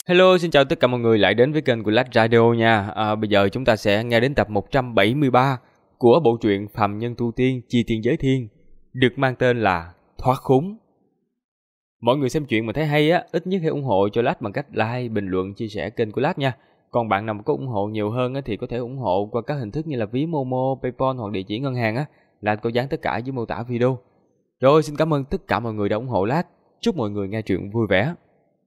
Hello, xin chào tất cả mọi người lại đến với kênh của Lách Radio nha. Bây giờ chúng ta sẽ nghe đến tập 173 của bộ truyện Phàm Nhân Tu Tiên Chi Tiên Giới Thiên, được mang tên là Thoát Khốn. Mọi người xem chuyện mà thấy hay á, ít nhất hãy ủng hộ cho Lách bằng cách like, bình luận, chia sẻ kênh của Lách nha. Còn bạn nào có ủng hộ nhiều hơn á, thì có thể ủng hộ qua các hình thức như là ví Momo, PayPal hoặc địa chỉ ngân hàng á. Lách có dán tất cả dưới mô tả video. Rồi, xin cảm ơn tất cả mọi người đã ủng hộ Lách. Chúc mọi người nghe truyện vui vẻ.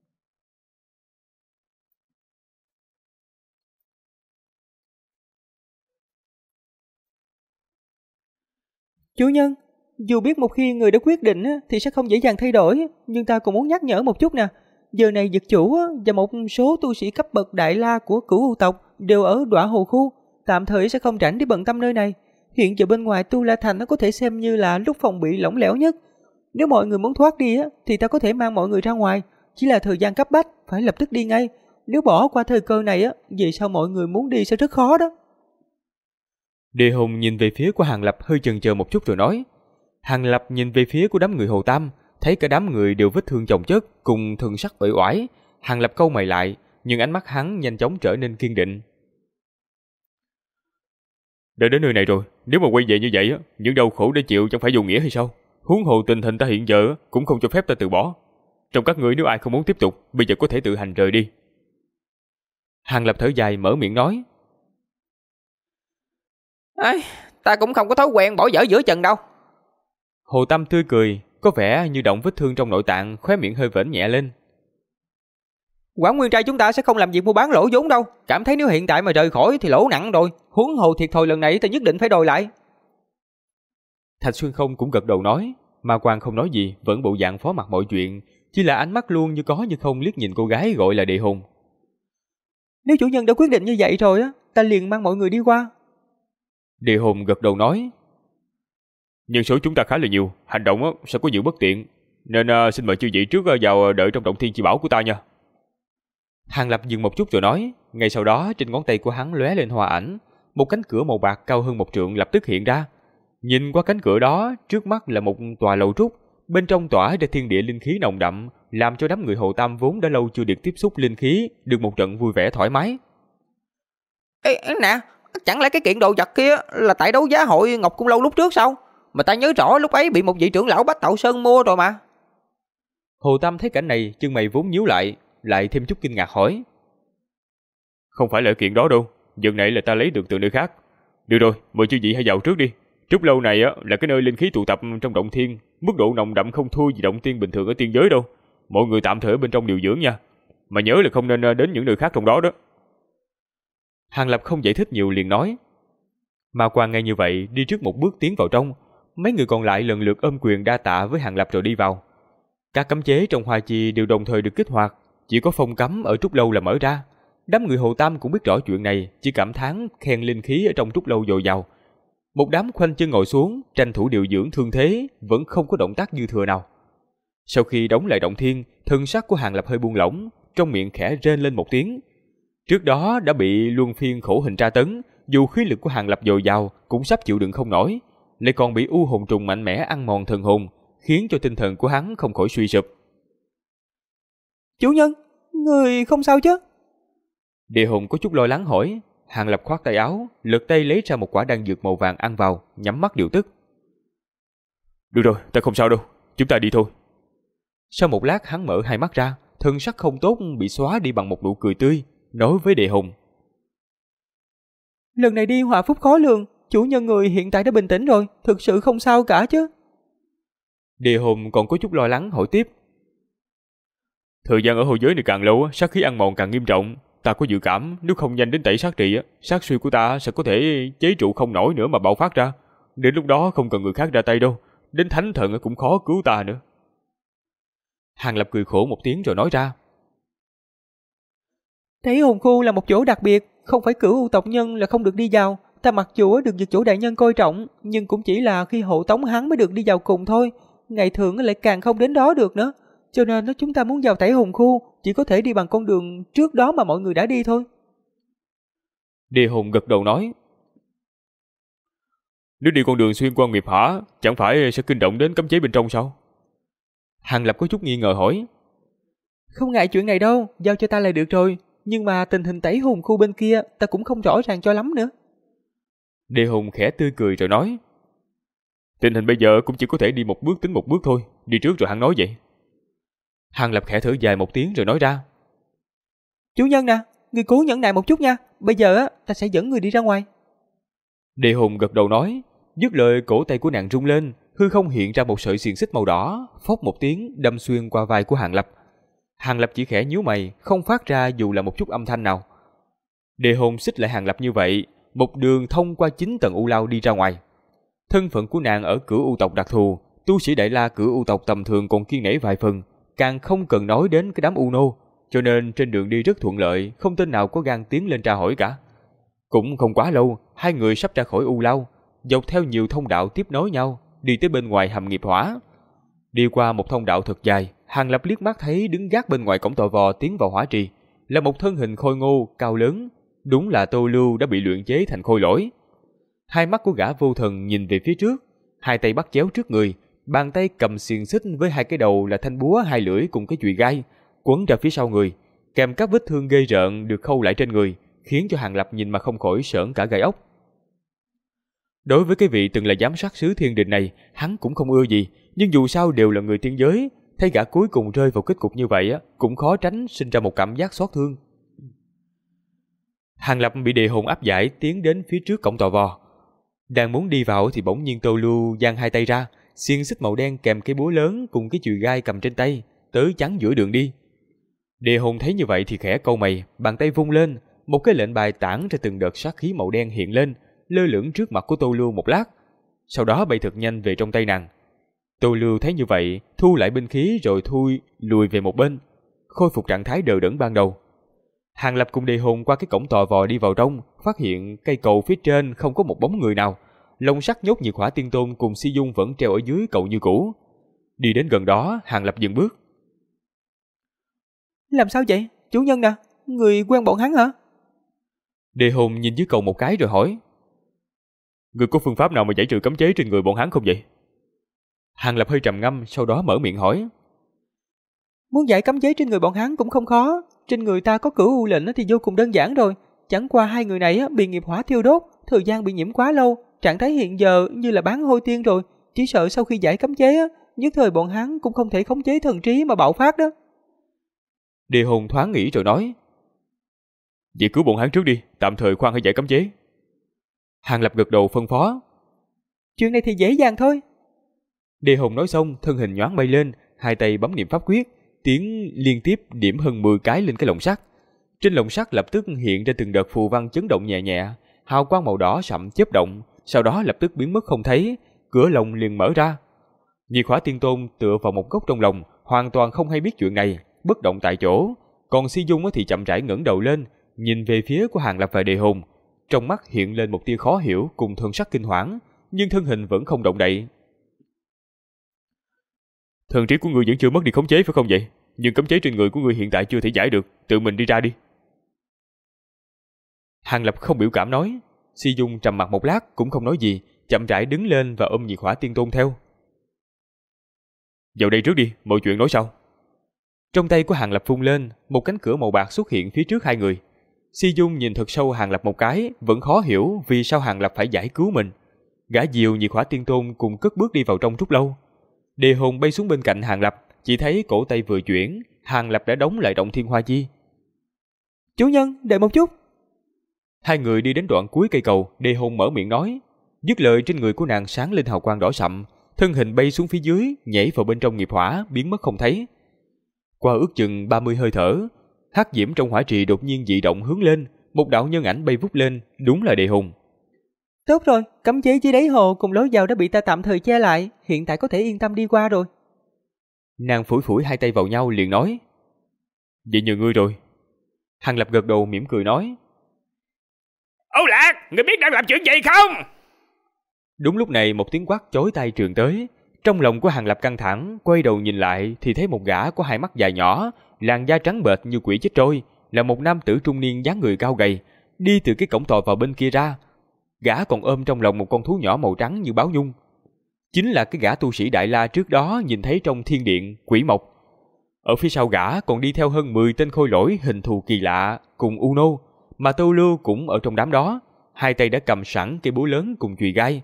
Chủ nhân, dù biết một khi người đã quyết định thì sẽ không dễ dàng thay đổi, nhưng ta cũng muốn nhắc nhở một chút nè. Giờ này dực chủ và một số tu sĩ cấp bậc đại la của Cửu U tộc đều ở Đọa Hồ khu, tạm thời sẽ không rảnh để bận tâm nơi này. Hiện giờ bên ngoài Tu La Thành nó có thể xem như là lúc phòng bị lỏng lẻo nhất. Nếu mọi người muốn thoát đi thì ta có thể mang mọi người ra ngoài, chỉ là thời gian cấp bách, phải lập tức đi ngay. Nếu bỏ qua thời cơ này về sau mọi người muốn đi sẽ rất khó đó. Đề Hùng nhìn về phía của Hàng Lập hơi chần chờ một chút rồi nói. Hàng Lập nhìn về phía của đám người Hồ Tam, thấy cả đám người đều vết thương chồng chất, cùng thần sắc uể oải. Hàng Lập cau mày lại, nhưng ánh mắt hắn nhanh chóng trở nên kiên định. Đã đến nơi này rồi, nếu mà quay về như vậy, những đau khổ đã chịu chẳng phải vô nghĩa hay sao? Huống hồ tình hình ta hiện giờ cũng không cho phép ta từ bỏ. Trong các ngươi nếu ai không muốn tiếp tục, bây giờ có thể tự hành rời đi. Hàng Lập thở dài mở miệng nói. Ta cũng không có thói quen bỏ dở giữa chừng đâu. Hồ Tam tươi cười, có vẻ như động vết thương trong nội tạng, khóe miệng hơi vểnh nhẹ lên. Quảng Nguyên trai chúng ta sẽ không làm việc mua bán lỗ vốn đâu. Cảm thấy nếu hiện tại mà rời khỏi thì lỗ nặng rồi. Huống hồ thiệt thòi lần này ta nhất định phải đòi lại. Thạch Xuyên Không cũng gật đầu nói, mà Quang không nói gì, vẫn bộ dạng phó mặc mọi chuyện, chỉ là ánh mắt luôn như có như không liếc nhìn cô gái gọi là Đề Hùng. Nếu chủ nhân đã quyết định như vậy rồi ta liền mang mọi người đi qua. Đề Hùng gật đầu nói. Nhân số chúng ta khá là nhiều, hành động sẽ có nhiều bất tiện, nên xin mời chư vị trước vào đợi trong động thiên chi bảo của ta nha. Hàng Lập dừng một chút rồi nói, ngay sau đó trên ngón tay của hắn lóe lên hoa ảnh, một cánh cửa màu bạc cao hơn 1 trượng lập tức hiện ra. Nhìn qua cánh cửa đó, trước mắt là một tòa lầu trúc, bên trong tỏa ra thiên địa linh khí nồng đậm, làm cho đám người Hồ Tam vốn đã lâu chưa được tiếp xúc linh khí, được một trận vui vẻ thoải mái. Ê nè, chẳng lẽ cái kiện đồ vật kia là tại đấu giá hội Ngọc Cung Lâu lúc trước sao? Mà ta nhớ rõ lúc ấy bị một vị trưởng lão Bách Tạo Sơn mua rồi mà. Hồ Tam thấy cảnh này, chân mày vốn nhíu lại thêm chút kinh ngạc hỏi. Không phải là kiện đó đâu, vật này là ta lấy được từ nơi khác. Được rồi, mời chư vị hãy vào trước đi. Trúc lâu này là cái nơi linh khí tụ tập trong động thiên, mức độ nồng đậm không thua gì động thiên bình thường ở tiên giới đâu. Mọi người tạm thời ở bên trong điều dưỡng nha, mà nhớ là không nên đến những nơi khác trong đó đó. Hàng Lập không giải thích nhiều liền nói. Mà Quang nghe như vậy đi trước một bước tiến vào trong, mấy người còn lại lần lượt ôm quyền đa tạ với Hàng Lập rồi đi vào. Các cấm chế trong hoa chi đều đồng thời được kích hoạt, chỉ có phong cấm ở Trúc lâu là mở ra. Đám người Hồ Tam cũng biết rõ chuyện này, chỉ cảm thán khen linh khí ở trong Trúc lâu dồi dào. Một đám khoanh chân ngồi xuống, tranh thủ điều dưỡng thương thế, vẫn không có động tác dư thừa nào. Sau khi đóng lại động thiên, thân sắc của Hàng Lập hơi buông lỏng, trong miệng khẽ rên lên một tiếng. Trước đó đã bị luân phiên khổ hình tra tấn, dù khí lực của Hàng Lập dồi dào cũng sắp chịu đựng không nổi, lại còn bị u hồn trùng mạnh mẽ ăn mòn thần hồn, khiến cho tinh thần của hắn không khỏi suy sụp. Chủ nhân, người không sao chứ? Địa Hùng có chút lo lắng hỏi. Hàng Lập khoát tay áo, lật tay lấy ra một quả đan dược màu vàng ăn vào, nhắm mắt điều tức. Được rồi, ta không sao đâu, chúng ta đi thôi. Sau một lát hắn mở hai mắt ra, thân sắc không tốt bị xóa đi bằng một nụ cười tươi, nói với Địa Hùng. Lần này đi họa phúc khó lường, chủ nhân người hiện tại đã bình tĩnh rồi, thực sự không sao cả chứ? Địa Hùng còn có chút lo lắng hỏi tiếp. Thời gian ở hồ giới này càng lâu, sát khí ăn mòn càng nghiêm trọng. Ta có dự cảm nếu không nhanh đến tẩy sát trị, sát suy của ta sẽ có thể chế trụ không nổi nữa mà bạo phát ra. Đến lúc đó không cần người khác ra tay đâu, đến thánh thần cũng khó cứu ta nữa. Hàng Lập cười khổ một tiếng rồi nói ra. Thấy hồn khu là một chỗ đặc biệt, không phải Cửu U tộc nhân là không được đi vào. Ta mặc dù được dược chủ đại nhân coi trọng, nhưng cũng chỉ là khi hộ tống hắn mới được đi vào cùng thôi. Ngày thường lại càng không đến đó được nữa. Cho nên chúng ta muốn vào Tẩy Hồn khu chỉ có thể đi bằng con đường trước đó mà mọi người đã đi thôi. Địa Hùng gật đầu nói. Nếu đi con đường xuyên qua Nghiệp Hỏa, chẳng phải sẽ kinh động đến cấm chế bên trong sao? Hàng Lập có chút nghi ngờ hỏi. Không ngại chuyện này đâu, giao cho ta là được rồi. Nhưng mà tình hình tẩy hồn khu bên kia ta cũng không rõ ràng cho lắm nữa. Đề Hùng khẽ tươi cười rồi nói. Tình hình bây giờ cũng chỉ có thể đi một bước tính một bước thôi. Đi trước rồi hắn nói vậy. Hàng Lập khẽ thở dài một tiếng rồi nói ra. Chủ nhân nè, người cố nhẫn nại một chút nha. Bây giờ á, ta sẽ dẫn người đi ra ngoài. Đề Hùng gật đầu nói. Dứt lời cổ tay của nàng rung lên, hư không hiện ra một sợi xiềng xích màu đỏ, phốc một tiếng đâm xuyên qua vai của Hàng Lập. Hàng Lập chỉ khẽ nhíu mày, không phát ra dù là một chút âm thanh nào. Đề Hồn xích lại Hàng Lập như vậy, một đường thông qua 9 tầng u lao đi ra ngoài. Thân phận của nàng ở Cửu U tộc đặc thù, tu sĩ Đại La Cửu U tộc tầm thường còn kiêng nể vài phần, càng không cần nói đến cái đám u nô, cho nên trên đường đi rất thuận lợi, không tên nào có gan tiến lên tra hỏi cả. Cũng không quá lâu, hai người sắp ra khỏi u lao, dọc theo nhiều thông đạo tiếp nối nhau, đi tới bên ngoài hầm nghiệp hỏa. Đi qua một thông đạo thật dài, Hàng Lập liếc mắt thấy đứng gác bên ngoài cổng tò vò tiến vào hỏa trì, là một thân hình khôi ngô, cao lớn, đúng là Tô Lưu đã bị luyện chế thành khôi lỗi. Hai mắt của gã vô thần nhìn về phía trước, hai tay bắt chéo trước người, bàn tay cầm xiềng xích với hai cái đầu là thanh búa hai lưỡi cùng cái chùy gai, quấn ra phía sau người, kèm các vết thương ghê rợn được khâu lại trên người, khiến cho Hàng Lập nhìn mà không khỏi sởn cả gai ốc. Đối với cái vị từng là giám sát sứ thiên đình này, hắn cũng không ưa gì, nhưng dù sao đều là người tiên giới, thấy gã cuối cùng rơi vào kết cục như vậy á, cũng khó tránh sinh ra một cảm giác xót thương. Hàng Lập bị Đề Hồn áp giải tiến đến phía trước cổng tò vò. Đang muốn đi vào thì bỗng nhiên Tô Lưu giang hai tay ra, xiên xích màu đen kèm cái búa lớn cùng cái chùy gai cầm trên tay, tới chắn giữa đường đi. Đề Hồn thấy như vậy thì khẽ cau mày, bàn tay vung lên, một cái lệnh bài tản ra từng đợt sát khí màu đen hiện lên, lơ lửng trước mặt của Tô Lưu một lát, sau đó bay thật nhanh về trong tay nàng. Tô Lưu thấy như vậy, thu lại binh khí rồi lùi về một bên, khôi phục trạng thái đờ đẫn ban đầu. Hàng Lập cùng Đề Hồn qua cái cổng tò vò đi vào trong, phát hiện cây cầu phía trên không có một bóng người nào, lồng sắt nhốt Nhiệt Hỏa Tiên Tôn cùng Si Dung vẫn treo ở dưới cầu như cũ. Đi đến gần đó, Hàng Lập dừng bước. Làm sao vậy? Chủ nhân nè, người quen bọn hắn hả? Đề Hồn nhìn dưới cầu một cái rồi hỏi. Người có phương pháp nào mà giải trừ cấm chế trên người bọn hắn không vậy? Hàng Lập hơi trầm ngâm, sau đó mở miệng hỏi. Muốn giải cấm chế trên người bọn hắn cũng không khó. Trên người ta có Cửu U lệnh thì vô cùng đơn giản rồi. Chẳng qua hai người này bị nghiệp hỏa thiêu đốt, thời gian bị nhiễm quá lâu, trạng thái hiện giờ như là bán hôi tiên rồi. Chỉ sợ sau khi giải cấm chế, nhất thời bọn hắn cũng không thể khống chế thần trí mà bạo phát đó. Đề Hồn thoáng nghĩ rồi nói. Vậy cứu bọn hắn trước đi, tạm thời khoan hãy giải cấm chế. Hàng Lập gật đầu phân phó. Chuyện này thì dễ dàng thôi. Đề Hồn nói xong, thân hình nhoáng bay lên, hai tay bấm niệm pháp quyết, tiến liên tiếp điểm hơn 10 cái lên cái lồng sắt. Trên lồng sắt lập tức hiện ra từng đợt phù văn chấn động nhẹ nhẹ, hào quang màu đỏ sậm chớp động, sau đó lập tức biến mất không thấy, cửa lồng liền mở ra. Nhiệt Hỏa Tiên Tôn tựa vào một góc trong lồng, hoàn toàn không hay biết chuyện này, bất động tại chỗ. Còn Si Dung thì chậm rãi ngẩng đầu lên, nhìn về phía của Hàng Lập và Đề Hồn, trong mắt hiện lên một tia khó hiểu cùng thần sắc kinh hoảng, nhưng thân hình vẫn không động đậy. Thần trí của ngươi vẫn chưa mất đi khống chế phải không vậy? Nhưng cấm chế trên người của ngươi hiện tại chưa thể giải được, tự mình đi ra đi. Hàng Lập không biểu cảm nói. Si Dung trầm mặt một lát cũng không nói gì, chậm rãi đứng lên và ôm Nhiệt Hỏa Tiên Tôn theo. Vào đây trước đi, mọi chuyện nói sau. Trong tay của Hàng Lập vung lên, một cánh cửa màu bạc xuất hiện phía trước hai người. Si Dung nhìn thật sâu Hàng Lập một cái, vẫn khó hiểu vì sao Hàng Lập phải giải cứu mình. Gã dìu Nhiệt Hỏa Tiên Tôn cùng cất bước đi vào trong chút lâu. Đề Hồn bay xuống bên cạnh Hàng Lập, chỉ thấy cổ tay vừa chuyển, Hàng Lập đã đóng lại động thiên hoa chi. Chủ nhân, đợi một chút. Hai người đi đến đoạn cuối cây cầu, Đề Hồn mở miệng nói. Dứt lời trên người của nàng sáng lên hào quang đỏ sậm, thân hình bay xuống phía dưới, nhảy vào bên trong nghiệp hỏa, biến mất không thấy. Qua ước chừng 30 hơi thở, hắc diễm trong hỏa trì đột nhiên dị động hướng lên, một đạo nhân ảnh bay vút lên, đúng là Đề Hồn. Tốt rồi, cấm chế dưới đáy hồ cùng lối vào đã bị ta tạm thời che lại, hiện tại có thể yên tâm đi qua rồi. Nàng phủi phủi hai tay vào nhau liền nói. Vậy nhờ ngươi rồi. Hàng Lập gật đầu mỉm cười nói. Âu Lạc, ngươi biết đang làm chuyện gì không? Đúng lúc này một tiếng quát chói tai truyền tới. Trong lòng của Hàng Lập căng thẳng, quay đầu nhìn lại thì thấy một gã có hai mắt dài nhỏ, làn da trắng bệch như quỷ chết trôi, là một nam tử trung niên dáng người cao gầy, đi từ cái cổng tò vào bên kia ra. Gã còn ôm trong lòng một con thú nhỏ màu trắng như báo nhung. Chính là cái gã tu sĩ Đại La trước đó nhìn thấy trong thiên điện Quỷ Mộc. Ở phía sau gã còn đi theo hơn 10 tên khôi lỗi hình thù kỳ lạ cùng Uno, mà Tô Lưu cũng ở trong đám đó, hai tay đã cầm sẵn cây búa lớn cùng chùy gai.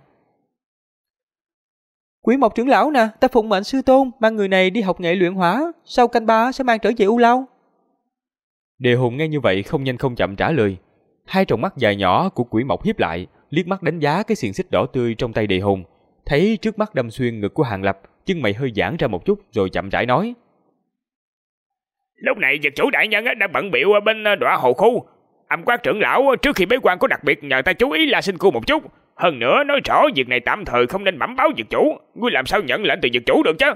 Quỷ Mộc trưởng lão nè, ta phụng mệnh sư tôn mang người này đi học nghệ luyện hỏa, sau canh 3 sẽ mang trở về U Lâu. Đề Hồn nghe như vậy không nhanh không chậm trả lời. Hai tròng mắt dài nhỏ của Quỷ Mộc hiếp lại, liếc mắt đánh giá cái xiềng xích đỏ tươi trong tay Đề Hồn, thấy trước mắt đâm xuyên ngực của Hàng Lập, chân mày hơi giãn ra một chút rồi chậm rãi nói: Lúc này vật chủ đại nhân đang bận bịu ở bên đọa hồ khu. Âm Quát trưởng lão trước khi bế quan có đặc biệt nhờ ta chú ý La Sinh Khu một chút. Hơn nữa nói rõ việc này tạm thời không nên bẩm báo vật chủ. Ngươi làm sao nhận lệnh từ vật chủ được chứ?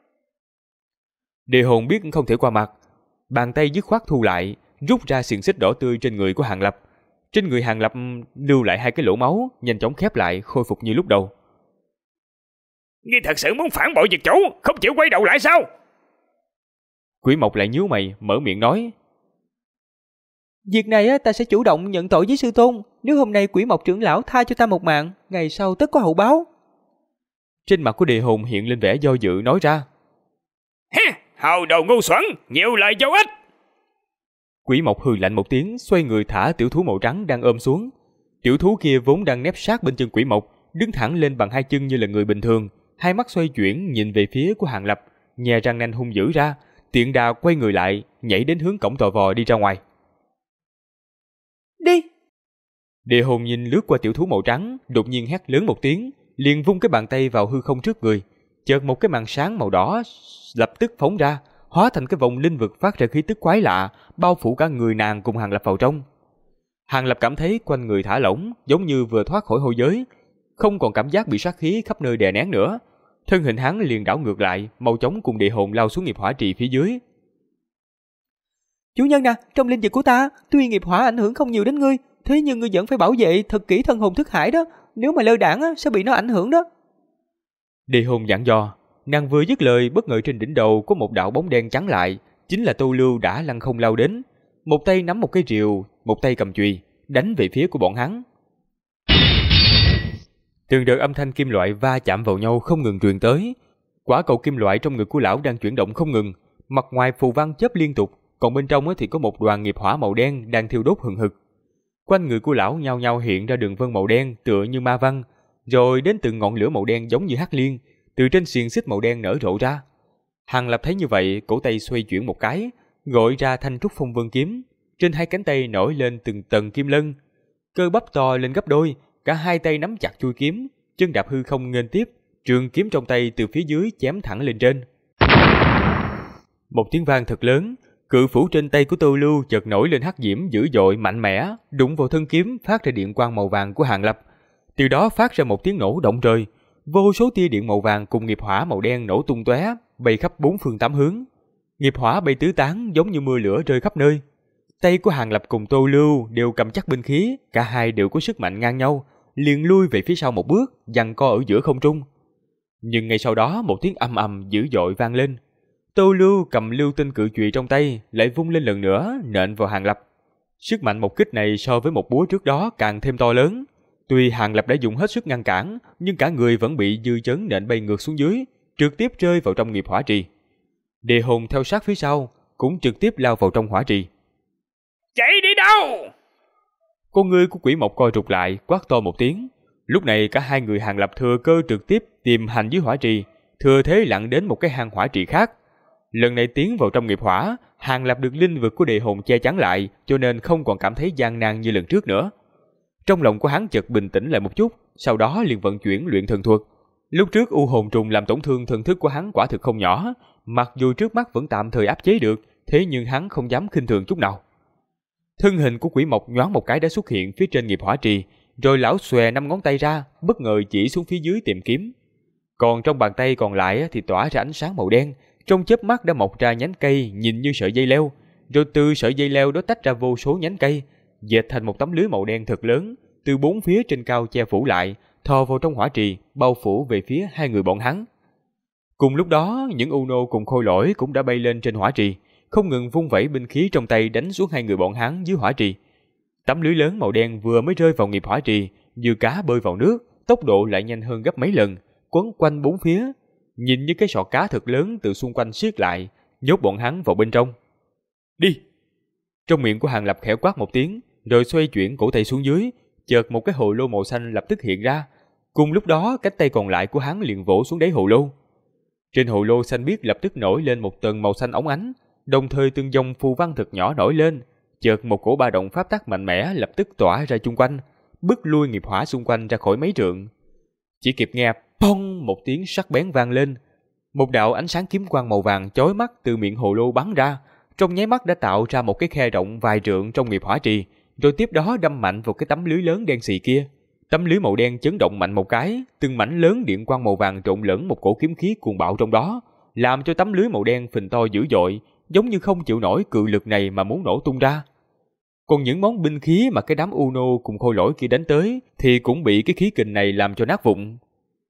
Đề Hồn biết không thể qua mặt, bàn tay dứt khoát thu lại, rút ra xiềng xích đỏ tươi trên người của Hàng Lập. Trên người Hàng Lập lưu lại hai cái lỗ máu, nhanh chóng khép lại, khôi phục như lúc đầu. Ngươi thật sự muốn phản bội vật chủ, không chịu quay đầu lại sao? Quỷ Mộc lại nhíu mày, mở miệng nói: Việc này ta sẽ chủ động nhận tội với sư tôn. Nếu hôm nay Quỷ Mộc trưởng lão tha cho ta một mạng, ngày sau tất có hậu báo. Trên mặt của Đề Hồn hiện lên vẻ do dự nói ra: Ha, hầu đồ ngu xuẩn, nhiều lời vô ích. Quỷ Mộc hừ lạnh một tiếng, xoay người thả tiểu thú màu trắng đang ôm xuống. Tiểu thú kia vốn đang nép sát bên chân Quỷ Mộc, đứng thẳng lên bằng hai chân như là người bình thường, hai mắt xoay chuyển nhìn về phía của Hàng Lập, nhè răng nanh hung dữ ra, tiện đà quay người lại, nhảy đến hướng cổng tò vò đi ra ngoài. Đi! Đề Hồn nhìn lướt qua tiểu thú màu trắng, đột nhiên hét lớn một tiếng, liền vung cái bàn tay vào hư không trước người. Chợt một cái màn sáng màu đỏ lập tức phóng ra, hóa thành cái vòng linh vực phát ra khí tức quái lạ, bao phủ cả người nàng cùng Hàng Lập vào trong. Hàng Lập cảm thấy quanh người thả lỏng, giống như vừa thoát khỏi hôi giới, không còn cảm giác bị sát khí khắp nơi đè nén nữa. Thân hình hắn liền đảo ngược lại, mau chóng cùng Đề Hồn lao xuống nghiệp hỏa trì phía dưới. Chủ nhân nè, trong linh vực của ta, tuy nghiệp hỏa ảnh hưởng không nhiều đến ngươi, thế nhưng ngươi vẫn phải bảo vệ thật kỹ thân hồn thức hải đó, nếu mà lơ đãng sẽ bị nó ảnh hưởng đó. Đề Hồn dặn dò. Nàng vừa dứt lời, bất ngờ trên đỉnh đầu có một đạo bóng đen trắng lại, chính là Tô Lưu đã lăng không lao đến, một tay nắm một cái rìu, một tay cầm chùy, đánh về phía của bọn hắn. Từng đợt âm thanh kim loại va chạm vào nhau không ngừng truyền tới. Quả cầu kim loại trong ngực của lão đang chuyển động không ngừng, mặt ngoài phù văn chớp liên tục, còn bên trong thì có một đoàn nghiệp hỏa màu đen đang thiêu đốt hừng hực. Quanh người của lão nhao nhao hiện ra đường vân màu đen tựa như ma văn, rồi đến từng ngọn lửa màu đen giống như hắc liên từ trên xiềng xích màu đen nở rộ ra. Hàng Lập thấy như vậy, cổ tay xoay chuyển một cái, gọi ra thanh trúc phong vân kiếm, trên hai cánh tay nổi lên từng tầng kim lân, cơ bắp to lên gấp đôi, cả hai tay nắm chặt chuôi kiếm, chân đạp hư không nghênh tiếp, trường kiếm trong tay từ phía dưới chém thẳng lên trên. Một tiếng vang thật lớn, cự phủ trên tay của Tô Lưu chợt nổi lên hắc diễm dữ dội mạnh mẽ, đụng vào thân kiếm phát ra điện quang màu vàng của Hàng Lập. Từ đó phát ra một tiếng nổ động trời, vô số tia điện màu vàng cùng nghiệp hỏa màu đen nổ tung tóe, bay khắp bốn phương tám hướng. Nghiệp hỏa bay tứ tán giống như mưa lửa rơi khắp nơi. Tay của Hàng Lập cùng Tô Lưu đều cầm chắc binh khí, cả hai đều có sức mạnh ngang nhau, liền lui về phía sau một bước, giằng co ở giữa không trung. Nhưng ngay sau đó một tiếng ầm ầm dữ dội vang lên. Tô Lưu cầm lưu tinh cự chùy trong tay, lại vung lên lần nữa, nện vào Hàng Lập. Sức mạnh một kích này so với một búa trước đó càng thêm to lớn. Tuy Hàng Lập đã dùng hết sức ngăn cản, nhưng cả người vẫn bị dư chấn nện bay ngược xuống dưới, trực tiếp rơi vào trong nghiệp hỏa trì. Đề Hồn theo sát phía sau, cũng trực tiếp lao vào trong hỏa trì. Chạy đi đâu? Con ngươi của Quỷ Mộc co rụt lại, quát to một tiếng. Lúc này cả hai người Hàng Lập thừa cơ trực tiếp tìm hành dưới hỏa trì, thừa thế lặn đến một cái hang hỏa trì khác. Lần này tiến vào trong nghiệp hỏa, Hàng Lập được linh vực của Đề Hồn che chắn lại, cho nên không còn cảm thấy gian nan như lần trước nữa. Trong lòng của hắn chợt bình tĩnh lại một chút, sau đó liền vận chuyển luyện thần thuật. Lúc trước u hồn trùng làm tổn thương thần thức của hắn quả thực không nhỏ, mặc dù trước mắt vẫn tạm thời áp chế được, thế nhưng hắn không dám khinh thường chút nào. Thân hình của Quỷ Mộc nhoáng một cái đã xuất hiện phía trên nghiệp hỏa trì, rồi lão xòe 5 ngón tay ra, bất ngờ chỉ xuống phía dưới tìm kiếm. Còn trong bàn tay còn lại thì tỏa ra ánh sáng màu đen, trong chớp mắt đã mọc ra nhánh cây nhìn như sợi dây leo, rồi từ sợi dây leo đó tách ra vô số nhánh cây, dệt thành một tấm lưới màu đen thật lớn, từ bốn phía trên cao che phủ lại, thò vào trong hỏa trì, bao phủ về phía hai người bọn hắn. Cùng lúc đó, những Uno cùng khôi lỗi cũng đã bay lên trên hỏa trì, không ngừng vung vẩy binh khí trong tay đánh xuống hai người bọn hắn dưới hỏa trì. Tấm lưới lớn màu đen vừa mới rơi vào nghiệp hỏa trì, như cá bơi vào nước, tốc độ lại nhanh hơn gấp mấy lần, quấn quanh bốn phía. Nhìn như cái sọ cá thật lớn từ xung quanh siết lại, nhốt bọn hắn vào bên trong. Đi! Trong miệng của Hàng Lập khẽ quát một tiếng, rồi xoay chuyển cổ tay xuống dưới, chợt một cái hồ lô màu xanh lập tức hiện ra. Cùng lúc đó, cánh tay còn lại của hắn liền vỗ xuống đáy hồ lô. Trên hồ lô xanh biếc lập tức nổi lên một tầng màu xanh óng ánh, đồng thời từng dòng phù văn thật nhỏ nổi lên. Chợt một cổ ba động pháp tắc mạnh mẽ lập tức tỏa ra chung quanh, bức lui nghiệp hỏa xung quanh ra khỏi mấy trượng. Chỉ kịp nghe pong một tiếng sắc bén vang lên, một đạo ánh sáng kiếm quang màu vàng chói mắt từ miệng hồ lô bắn ra, trong nháy mắt đã tạo ra một cái khe rộng vài trượng trong nghiệp hỏa trì, rồi tiếp đó đâm mạnh vào cái tấm lưới lớn đen xì kia. Tấm lưới màu đen chấn động mạnh một cái, từng mảnh lớn điện quang màu vàng trộn lẫn một cổ kiếm khí cuồng bạo trong đó, làm cho tấm lưới màu đen phình to dữ dội, giống như không chịu nổi cự lực này mà muốn nổ tung ra. Còn những món binh khí mà cái đám Uno cùng khôi lỗi kia đánh tới thì cũng bị cái khí kình này làm cho nát vụn.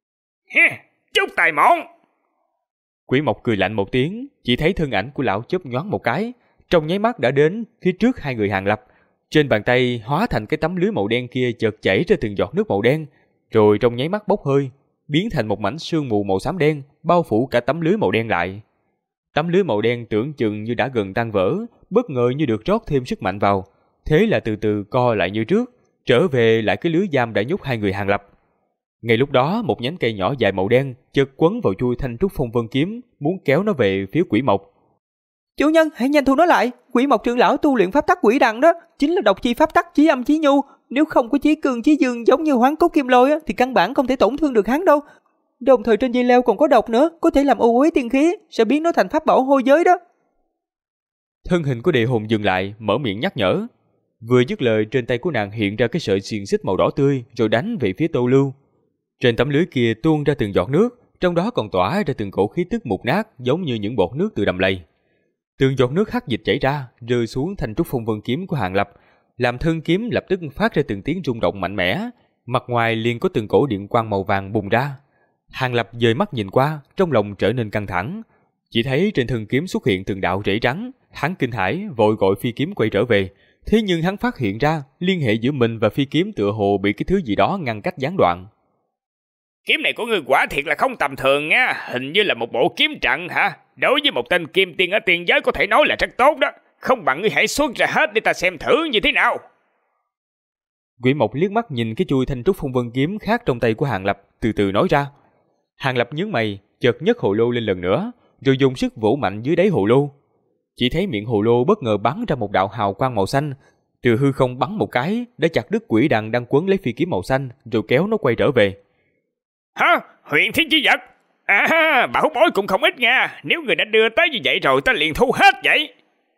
Chút tài mọn! Quỷ Mộc cười lạnh một tiếng, chỉ thấy thân ảnh của lão chớp nhoáng một cái, trong nháy mắt đã đến phía trước hai người Hàng Lập. Trên bàn tay hóa thành cái tấm lưới màu đen kia chợt chảy ra từng giọt nước màu đen, rồi trong nháy mắt bốc hơi, biến thành một mảnh sương mù màu xám đen, bao phủ cả tấm lưới màu đen lại. Tấm lưới màu đen tưởng chừng như đã gần tan vỡ, bất ngờ như được rót thêm sức mạnh vào, thế là từ từ co lại như trước, trở về lại cái lưới giam đã nhốt hai người Hàng Lập. Ngay lúc đó, một nhánh cây nhỏ dài màu đen chợt quấn vào chui thanh trúc phong vân kiếm, muốn kéo nó về phía Quỷ Mộc. Chủ nhân, hãy nhanh thu nó lại. Quỷ Mộc trưởng lão tu luyện pháp tắc quỷ đằng đó, chính là độc chi pháp tắc chí âm chí nhu. Nếu không có chí cương chí dương giống như Hoán Cốt Kim Lôi thì căn bản không thể tổn thương được hắn đâu. Đồng thời trên dây leo còn có độc nữa, có thể làm ô uế tiên khí, sẽ biến nó thành pháp bảo hôi giới đó. Thân hình của Địa Hồn dừng lại, mở miệng nhắc nhở. Vừa dứt lời, trên tay của nàng hiện ra cái sợi xiềng xích màu đỏ tươi, rồi đánh về phía Tô Lưu. Trên tấm lưới kia tuôn ra từng giọt nước, trong đó còn tỏa ra từng cổ khí tức mục nát, giống như những bọt nước từ đầm lầy. Từng giọt nước hắc dịch chảy ra, rơi xuống thanh trúc phong vân kiếm của Hàng Lập, làm thân kiếm lập tức phát ra từng tiếng rung động mạnh mẽ, mặt ngoài liền có từng cổ điện quang màu vàng bùng ra. Hàng Lập dời mắt nhìn qua, trong lòng trở nên căng thẳng, chỉ thấy trên thân kiếm xuất hiện từng đạo rễ trắng, hắn kinh hãi vội gọi phi kiếm quay trở về, thế nhưng hắn phát hiện ra liên hệ giữa mình và phi kiếm tựa hồ bị cái thứ gì đó ngăn cách gián đoạn. Kiếm này của ngươi quả thiệt là không tầm thường nha, hình như là một bộ kiếm trận hả? Đối với một tên kim tiên ở tiên giới có thể nói là rất tốt đó, không bằng ngươi hãy xuất ra hết để ta xem thử như thế nào. Quỷ Mộc liếc mắt nhìn cái chuôi thanh trúc phong vân kiếm khác trong tay của Hàng Lập, từ từ nói ra. Hàng Lập nhướng mày, chợt nhấc hồ lô lên lần nữa, rồi dùng sức vỗ mạnh dưới đáy hồ lô. Chỉ thấy miệng hồ lô bất ngờ bắn ra một đạo hào quang màu xanh, từ hư không bắn một cái đã chặt đứt quỷ đằng đang quấn lấy phi kiếm màu xanh, rồi kéo nó quay trở về. Hả? Huyền thiên chi vật? À, bảo bối cũng không ít nha, nếu người đã đưa tới như vậy rồi ta liền thu hết vậy.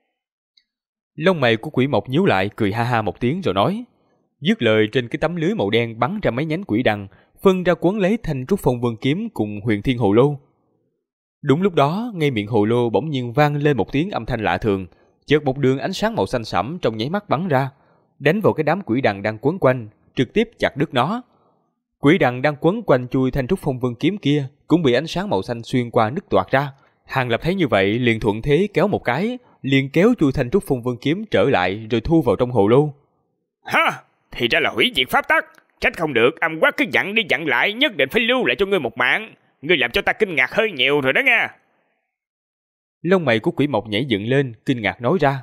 Lông mày của Quỷ Mộc nhíu lại, cười ha ha một tiếng rồi nói. Dứt lời, trên cái tấm lưới màu đen bắn ra mấy nhánh quỷ đằng, phân ra quấn lấy thanh trúc phong vân kiếm cùng huyền thiên hồ lô. Đúng lúc đó, ngay miệng hồ lô bỗng nhiên vang lên một tiếng âm thanh lạ thường, chợt một đường ánh sáng màu xanh sẫm trong nháy mắt bắn ra, đánh vào cái đám quỷ đằng đang quấn quanh, trực tiếp chặt đứt nó. Quỷ đằng đang quấn quanh chui thanh trúc phong vân kiếm kia cũng bị ánh sáng màu xanh xuyên qua nứt toạc ra. Hàng Lập thấy như vậy liền thuận thế kéo một cái, liền kéo chui thanh trúc phong vân kiếm trở lại rồi thu vào trong hồ lô. Ha, thì ra là hủy diệt pháp tắc, trách không được, âm quát cứ dặn đi dặn lại, nhất định phải lưu lại cho ngươi một mạng. Ngươi làm cho ta kinh ngạc hơi nhiều rồi đó nha. Lông mày của Quỷ Mộc nhảy dựng lên, kinh ngạc nói ra.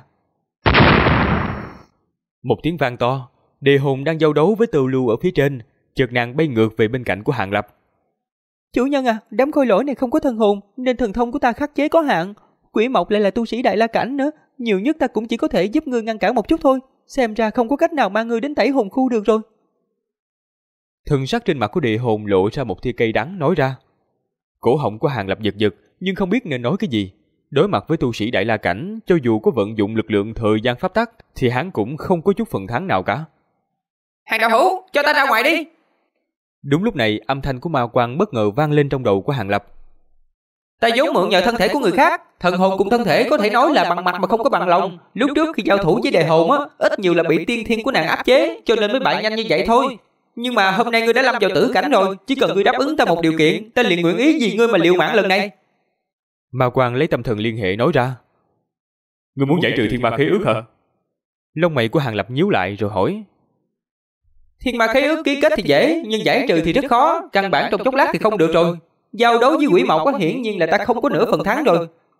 Một tiếng vang to, Đề Hồn đang giao đấu với Tô Lưu ở phía trên, chợt nàng bay ngược về bên cạnh của Hàng Lập. Chủ nhân à, đám khôi lỗi này không có thần hồn, nên thần thông của ta khắc chế có hạn. Quỷ Mộc lại là tu sĩ Đại La Cảnh nữa, nhiều nhất ta cũng chỉ có thể giúp ngươi ngăn cản một chút thôi. Xem ra không có cách nào mang ngươi đến Tẩy Hồn khu được rồi. Thần sắc trên mặt của Địa Hồn lộ ra một tia cay đắng nói ra. Cổ họng của Hàng Lập giật giật, nhưng không biết nên nói cái gì. Đối mặt với tu sĩ Đại La Cảnh, cho dù có vận dụng lực lượng thời gian pháp tắc, thì hắn cũng không có chút phần thắng nào cả. Hàng đạo hữu, cho ta ra ngoài đi. Đúng lúc này, âm thanh của ma quang bất ngờ vang lên trong đầu của Hàng Lập. Ta vốn mượn nhờ thân thể của người khác, thần hồn cùng thân thể có thể nói là bằng mặt mà không có bằng lòng. Lúc trước khi giao thủ với Đề Hồn á, ít nhiều là bị tiên thiên của nàng áp chế, cho nên mới bại nhanh như vậy thôi. Nhưng mà hôm nay ngươi đã lâm vào tử cảnh rồi, chỉ cần ngươi đáp ứng ta một điều kiện, ta liền nguyện ý vì ngươi mà liều mạng lần này. Ma quang lấy tâm thần liên hệ nói ra. Ngươi muốn giải trừ thiên ma khế ước hả? Lông mày của Hàng Lập nhíu lại rồi hỏi. Thiên ma khế ước ký kết thì dễ, nhưng giải trừ thì rất khó, căn bản trong chốc lát thì không được rồi. Giao đấu với Quỷ Mộc hiển nhiên là ta không có nửa phần thắng rồi.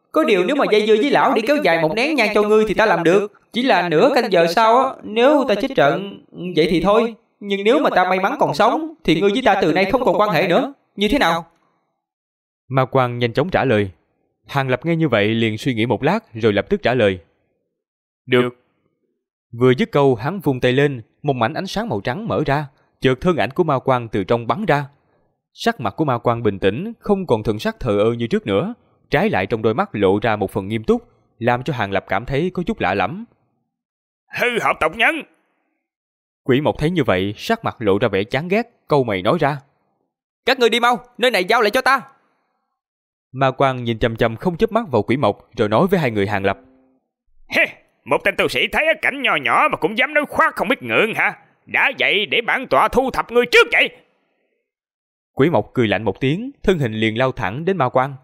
Có điều nếu mà dây dưa với lão để kéo dài một nén nhang cho ngươi thì ta làm được. Chỉ là nửa canh giờ sau á, nếu ta chết trận, vậy thì thôi. Nhưng nếu mà ta may mắn còn sống, thì ngươi với ta từ nay không còn quan hệ nữa. Như thế nào? Ma Quang nhanh chóng trả lời. Hàng Lập nghe như vậy liền suy nghĩ một lát rồi lập tức trả lời. Được. Vừa dứt câu, hắn vung tay lên, một mảnh ánh sáng màu trắng mở ra, chợt thân ảnh của Ma Quang từ trong bắn ra. Sắc mặt của Ma Quang bình tĩnh, không còn thần sắc thờ ơ như trước nữa, trái lại trong đôi mắt lộ ra một phần nghiêm túc, làm cho Hàng Lập cảm thấy có chút lạ lẫm. Hư hợp tộc nhân! Quỷ Mộc thấy như vậy, sắc mặt lộ ra vẻ chán ghét, câu mày nói ra. Các ngươi đi mau, nơi này giao lại cho ta. Ma Quang nhìn chằm chằm không chớp mắt vào Quỷ Mộc, rồi nói với hai người Hàng Lập. Một tên tu sĩ thấy ở cảnh nho nhỏ mà cũng dám nói khoác không biết ngượng hả? Đã vậy để bản tọa thu thập ngươi trước vậy. Quỷ Mộc cười lạnh một tiếng, thân hình liền lao thẳng đến Ma Quang.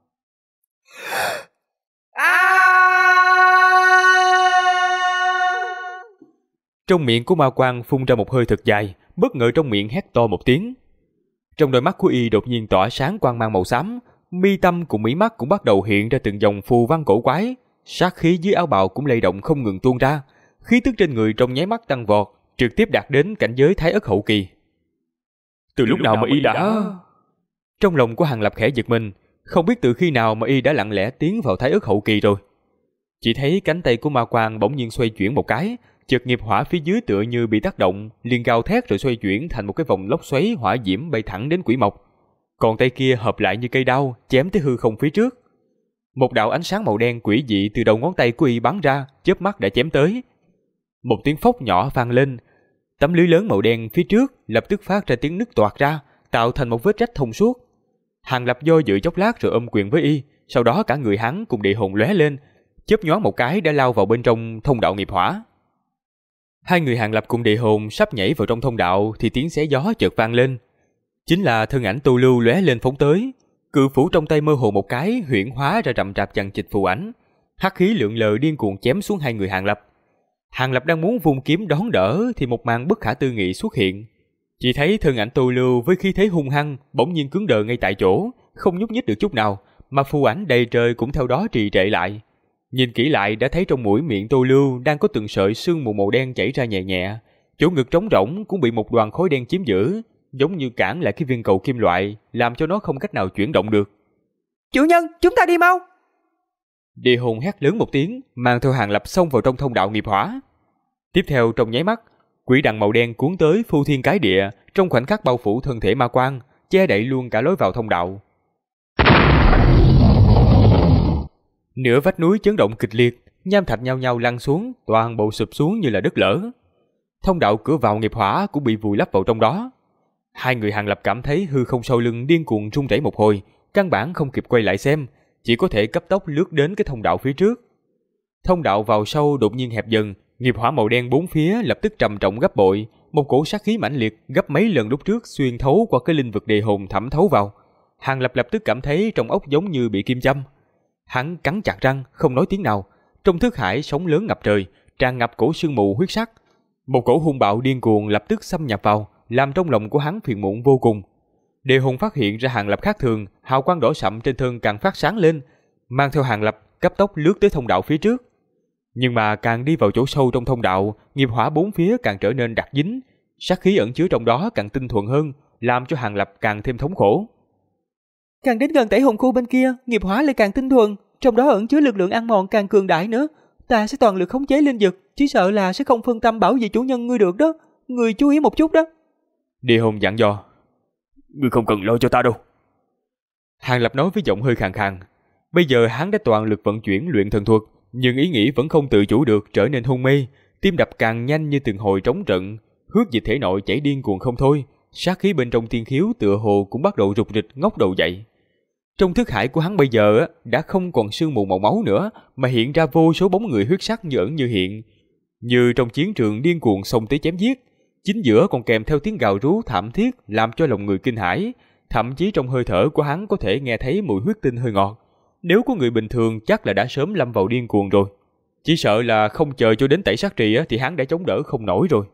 Trong miệng của Ma Quang phun ra một hơi thật dài, bất ngờ trong miệng hét to một tiếng. Trong đôi mắt của y đột nhiên tỏa sáng quang mang màu xám, mi tâm cùng mí mắt cũng bắt đầu hiện ra từng dòng phù văn cổ quái, sát khí dưới áo bào cũng lay động không ngừng tuôn ra, khí tức trên người trong nháy mắt tăng vọt, trực tiếp đạt đến cảnh giới Thái Ất hậu kỳ. Từ lúc nào mà y đã... Trong lòng của Hàng Lập khẽ giật mình, không biết từ khi nào mà y đã lặng lẽ tiến vào Thái Ất hậu kỳ rồi. Chỉ thấy cánh tay của Ma Quang bỗng nhiên xoay chuyển một cái, chợt nghiệp hỏa phía dưới tựa như bị tác động, liền gào thét rồi xoay chuyển thành một cái vòng lốc xoáy hỏa diễm bay thẳng đến Quỷ Mộc. Còn tay kia hợp lại như cây đao, chém tới hư không phía trước. Một đạo ánh sáng màu đen quỷ dị từ đầu ngón tay của y bắn ra, chớp mắt đã chém tới. Một tiếng phốc nhỏ vang lên, tấm lưới lớn màu đen phía trước lập tức phát ra tiếng nứt toạc ra, tạo thành một vết rách thông suốt. Hàng Lập do dự chốc lát rồi ôm quyền với y, sau đó cả người hắn cùng địa hồn lóe lên, chớp nhoáng một cái đã lao vào bên trong thông đạo nghiệp hỏa. Hai người Hàng Lập cùng địa hồn sắp nhảy vào trong thông đạo thì tiếng xé gió chợt vang lên. Chính là thân ảnh Tu Lưu lóe lên phóng tới, cự phủ trong tay mơ hồ một cái huyễn hóa ra rậm rạp chằng chịt phù ảnh, hắc khí lượn lờ điên cuồng chém xuống hai người Hàng Lập. Hàng Lập đang muốn vung kiếm đón đỡ thì một màn bất khả tư nghị xuất hiện. Chỉ thấy thân ảnh Tu Lưu với khí thế hung hăng bỗng nhiên cứng đờ ngay tại chỗ, không nhúc nhích được chút nào, mà phù ảnh đầy trời cũng theo đó trì trệ lại. Nhìn kỹ lại đã thấy trong mũi miệng Tu Lưu đang có từng sợi sương mù màu đen chảy ra nhẹ nhẹ, chỗ ngực trống rỗng cũng bị một đoàn khói đen chiếm giữ, giống như cản lại cái viên cầu kim loại, làm cho nó không cách nào chuyển động được. Chủ nhân, chúng ta đi mau! Địa hồn hét lớn một tiếng, mang theo Hàng Lập xông vào trong thông đạo nghiệp hỏa. Tiếp theo trong nháy mắt, quỷ đằng màu đen cuốn tới phu thiên cái địa, trong khoảnh khắc bao phủ thân thể Ma Quang, che đậy luôn cả lối vào thông đạo. Nửa vách núi chấn động kịch liệt, nham thạch nhao nhao lăn xuống, toàn bộ sụp xuống như là đất lở. Thông đạo cửa vào nghiệp hỏa cũng bị vùi lấp vào trong đó. Hai người Hàng Lập cảm thấy hư không sau lưng điên cuồng rung rẩy một hồi, căn bản không kịp quay lại xem, chỉ có thể cấp tốc lướt đến cái thông đạo phía trước. Thông đạo vào sâu đột nhiên hẹp dần, nghiệp hỏa màu đen bốn phía lập tức trầm trọng gấp bội, một cổ sát khí mãnh liệt gấp mấy lần lúc trước xuyên thấu qua cái linh vực địa hồn thẩm thấu vào. Hàng Lập lập tức cảm thấy trong ốc giống như bị kim châm. Hắn cắn chặt răng, không nói tiếng nào. Trong thức hải sóng lớn ngập trời, tràn ngập cổ sương mù huyết sắc. Một cổ hung bạo điên cuồng lập tức xâm nhập vào, làm trong lòng của hắn phiền muộn vô cùng. Địa hồn phát hiện ra Hàng Lập khác thường, hào quang đỏ sậm trên thân càng phát sáng lên, mang theo Hàng Lập cấp tốc lướt tới thông đạo phía trước. Nhưng mà càng đi vào chỗ sâu trong thông đạo, nghiệp hỏa bốn phía càng trở nên đặc dính, sát khí ẩn chứa trong đó càng tinh thuần hơn, làm cho Hàng Lập càng thêm thống khổ. Càng đến gần tẩy hồn khu bên kia, nghiệp hỏa lại càng tinh thuần, trong đó ẩn chứa lực lượng ăn mòn càng cường đại nữa. Ta sẽ toàn lực khống chế linh dực, chỉ sợ là sẽ không phân tâm bảo vệ chủ nhân ngươi được đó. Ngươi chú ý một chút đó. Địa hồn dặn dò. Ngươi không cần lo cho ta đâu. Hàng Lập nói với giọng hơi khàn khàn. Bây giờ hắn đã toàn lực vận chuyển luyện thần thuật, nhưng ý nghĩ vẫn không tự chủ được trở nên hôn mê, tim đập càng nhanh như từng hồi trống trận, huyết dịch thể nội chảy điên cuồng không thôi, sát khí bên trong tiên khiếu tựa hồ cũng bắt đầu rục rịch ngóc đầu dậy. Trong thức hải của hắn bây giờ đã không còn sương mù màu máu nữa, mà hiện ra vô số bóng người huyết sắc như ẩn như hiện, như trong chiến trường điên cuồng xông tới chém giết. Chính giữa còn kèm theo tiếng gào rú thảm thiết làm cho lòng người kinh hãi, thậm chí trong hơi thở của hắn có thể nghe thấy mùi huyết tinh hơi ngọt. Nếu có người bình thường chắc là đã sớm lâm vào điên cuồng rồi. Chỉ sợ là không chờ cho đến tẩy sát trì thì hắn đã chống đỡ không nổi rồi.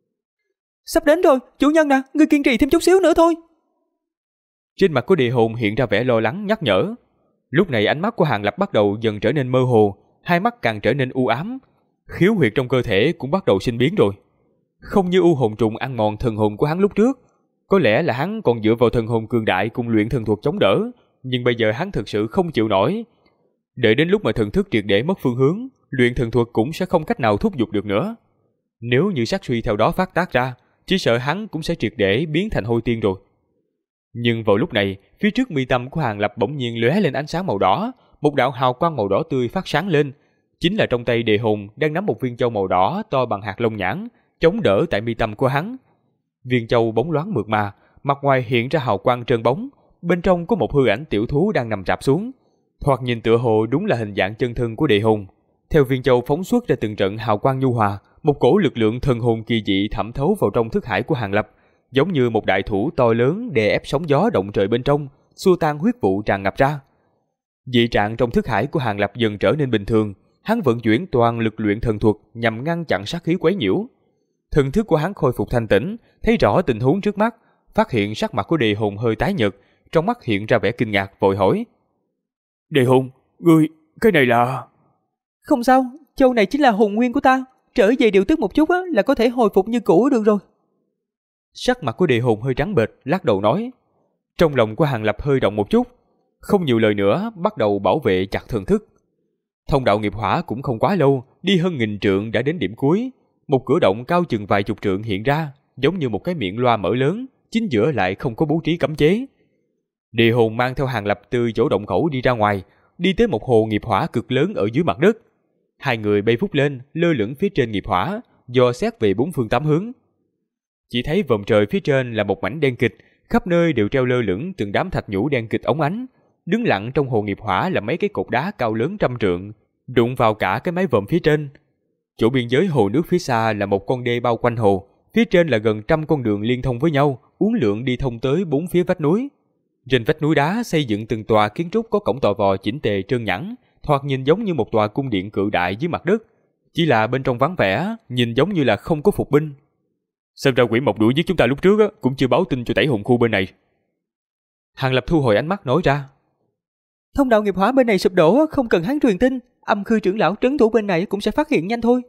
Sắp đến rồi, chủ nhân nè, ngươi kiên trì thêm chút xíu nữa thôi. Trên mặt của địa hồn hiện ra vẻ lo lắng nhắc nhở. Lúc này ánh mắt của Hàng Lập bắt đầu dần trở nên mơ hồ, hai mắt càng trở nên u ám, khiếu huyệt trong cơ thể cũng bắt đầu sinh biến rồi. Không như u hồn trùng ăn mòn thần hồn của hắn lúc trước, có lẽ là hắn còn dựa vào thần hồn cường đại cùng luyện thần thuật chống đỡ, nhưng bây giờ hắn thực sự không chịu nổi. Đợi đến lúc mà thần thức triệt để mất phương hướng, luyện thần thuật cũng sẽ không cách nào thúc giục được nữa. Nếu như sát suy theo đó phát tác ra, chỉ sợ hắn cũng sẽ triệt để biến thành hôi tiên rồi. Nhưng vào lúc này, phía trước mi tâm của Hàng Lập bỗng nhiên lóe lên ánh sáng màu đỏ, một đạo hào quang màu đỏ tươi phát sáng lên, chính là trong tay Đề Hồn đang nắm một viên châu màu đỏ to bằng hạt lông nhãn, chống đỡ tại mi tâm của hắn. Viên châu bóng loáng mượt mà, mặt ngoài hiện ra hào quang trơn bóng, bên trong có một hư ảnh tiểu thú đang nằm rạp xuống, thoạt nhìn tựa hồ đúng là hình dạng chân thân của Đề Hồn. Theo viên châu phóng xuất ra từng trận hào quang nhu hòa, một cổ lực lượng thần hồn kỳ dị thẩm thấu vào trong thức hải của Hàng Lập, giống như một đại thủ to lớn đè ép sóng gió động trời bên trong, xua tan huyết vụ tràn ngập ra. Dị trạng trong thức hải của Hàng Lập dần trở nên bình thường, hắn vận chuyển toàn lực luyện thần thuật nhằm ngăn chặn sát khí quấy nhiễu. Thần thức của hắn khôi phục thanh tĩnh, thấy rõ tình huống trước mắt, phát hiện sắc mặt của Đề Hồn hơi tái nhợt, trong mắt hiện ra vẻ kinh ngạc, vội hỏi: "Đề Hồn, ngươi, cái này là?" Không sao, châu này chính là hồn nguyên của ta, trở về điều tức một chút là có thể hồi phục như cũ được rồi. Sắc mặt của Đề Hồn hơi trắng bệch, lắc đầu nói. Trong lòng của Hàng Lập hơi động một chút, không nhiều lời nữa, bắt đầu bảo vệ chặt thần thức. Thông đạo nghiệp hỏa cũng không quá lâu, đi hơn 1000 trượng đã đến điểm cuối. Một cửa động cao chừng vài chục trượng hiện ra, giống như một cái miệng loa mở lớn, chính giữa lại không có bố trí cấm chế. Đề Hồn mang theo Hàng Lập từ chỗ động khẩu đi ra ngoài, đi tới một hồ nghiệp hỏa cực lớn ở dưới mặt đất. Hai người bay vút lên, lơ lửng phía trên nghiệp hỏa, dò xét về bốn phương tám hướng. Chỉ thấy vòm trời phía trên là một mảnh đen kịch, khắp nơi đều treo lơ lửng từng đám thạch nhũ đen kịch óng ánh. Đứng lặng trong hồ nghiệp hỏa là mấy cái cột đá cao lớn trăm trượng, đụng vào cả cái mái vòm phía trên. Chỗ biên giới hồ nước phía xa là một con đê bao quanh hồ, phía trên là gần 100 con đường liên thông với nhau, uốn lượn đi thông tới bốn phía vách núi. Trên vách núi đá xây dựng từng tòa kiến trúc có cổng tò vò chỉnh tề trơn nhẵn, thoạt nhìn giống như một tòa cung điện cự đại dưới mặt đất, chỉ là bên trong vắng vẻ, nhìn giống như là không có phục binh. Xem ra quỷ mộc đuổi giết chúng ta lúc trước cũng chưa báo tin cho tẩy hồn khu bên này. Hàng Lập thu hồi ánh mắt nói ra. Thông đạo nghiệp hỏa bên này sụp đổ, không cần hắn truyền tin, Âm Khư trưởng lão trấn thủ bên này cũng sẽ phát hiện nhanh thôi.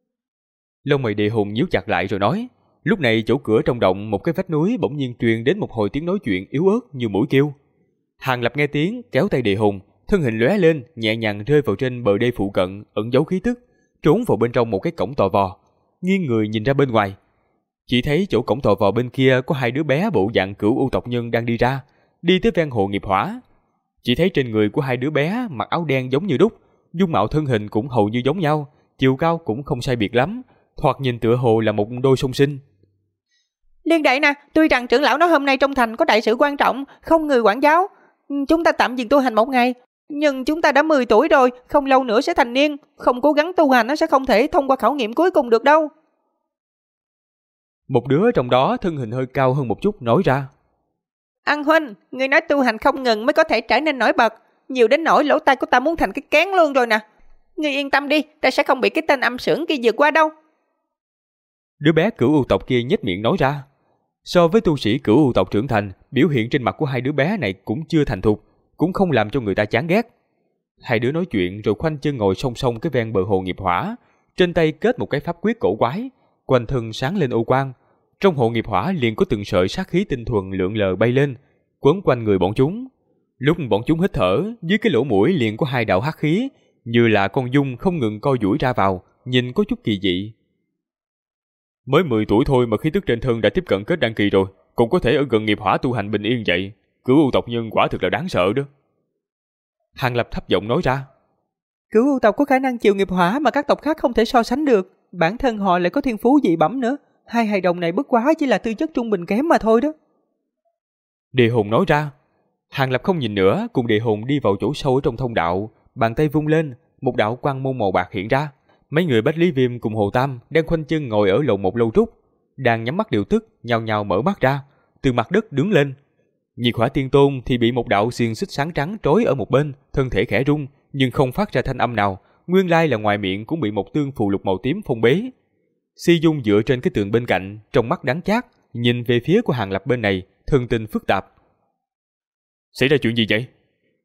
Lông mày Đề Hồn nhíu chặt lại rồi nói. Lúc này chỗ cửa trong động một cái vách núi bỗng nhiên truyền đến một hồi tiếng nói chuyện yếu ớt như mũi kêu. Hàng Lập nghe tiếng, kéo tay Đề Hồn, thân hình lóe lên, nhẹ nhàng rơi vào trên bờ đê phụ cận, ẩn giấu khí tức, trốn vào bên trong một cái cổng tò vò, nghiêng người nhìn ra bên ngoài. Chỉ thấy chỗ cổng tò vò bên kia có hai đứa bé bộ dạng cửu u tộc nhân đang đi ra, đi tới ven hồ nghiệp hỏa. Chỉ thấy trên người của hai đứa bé mặc áo đen giống như đúc, dung mạo thân hình cũng hầu như giống nhau, chiều cao cũng không sai biệt lắm, thoạt nhìn tựa hồ là một đôi song sinh. Liên đệ nè, tuy rằng trưởng lão nói hôm nay trong thành có đại sự quan trọng, không người quản giáo, chúng ta tạm dừng tu hành một ngày. Nhưng chúng ta đã 10 tuổi rồi, không lâu nữa sẽ thành niên, không cố gắng tu hành nó sẽ không thể thông qua khảo nghiệm cuối cùng được đâu. Một đứa trong đó thân hình hơi cao hơn một chút nói ra. An huynh, người nói tu hành không ngừng mới có thể trở nên nổi bật, nhiều đến nỗi lỗ tai của ta muốn thành cái kén luôn rồi nè. Ngươi yên tâm đi, ta sẽ không bị cái tên âm xưởng kia vượt qua đâu. Đứa bé cửu u tộc kia nhếch miệng nói ra. So với tu sĩ cửu u tộc trưởng thành, biểu hiện trên mặt của hai đứa bé này cũng chưa thành thục, cũng không làm cho người ta chán ghét. Hai đứa nói chuyện rồi khoanh chân ngồi song song cái ven bờ hồ nghiệp hỏa, trên tay kết một cái pháp quyết cổ quái, quanh thân sáng lên u quang. Trong hồ nghiệp hỏa liền có từng sợi sát khí tinh thuần lượn lờ bay lên, quấn quanh người bọn chúng. Lúc bọn chúng hít thở, dưới cái lỗ mũi liền có hai đạo hắc khí, như là con giun không ngừng co duỗi ra vào, nhìn có chút kỳ dị. Mới 10 tuổi thôi mà khí tức trên thân đã tiếp cận kết đan kỳ rồi, cũng có thể ở gần nghiệp hỏa tu hành bình yên vậy. Cửu u tộc nhân quả thực là đáng sợ đó. Hàng Lập thấp giọng nói ra. Cửu u tộc có khả năng chịu nghiệp hỏa mà các tộc khác không thể so sánh được, bản thân họ lại có thiên phú dị bẩm nữa. Hai hài đồng này bất quá chỉ là tư chất trung bình kém mà thôi đó. Đề Hồn nói ra. Hàng Lập không nhìn nữa, cùng Đề Hồn đi vào chỗ sâu ở trong thông đạo, bàn tay vung lên, một đạo quang môn màu bạc hiện ra. Mấy người Bách Lý Viêm cùng Hồ Tam đang khoanh chân ngồi ở lầu một lâu trúc, đang nhắm mắt điều tức, nhao nhao mở mắt ra, từ mặt đất đứng lên. Nhiệt Hỏa Tiên Tôn thì bị một đạo xiềng xích sáng trắng trói ở một bên, thân thể khẽ rung nhưng không phát ra thanh âm nào, nguyên lai là ngoài miệng cũng bị một tương phù lục màu tím phong bế. Si Dung dựa trên cái tường bên cạnh, trong mắt đắng chát, nhìn về phía của Hàng Lập bên này, thần tình phức tạp. Xảy ra chuyện gì vậy?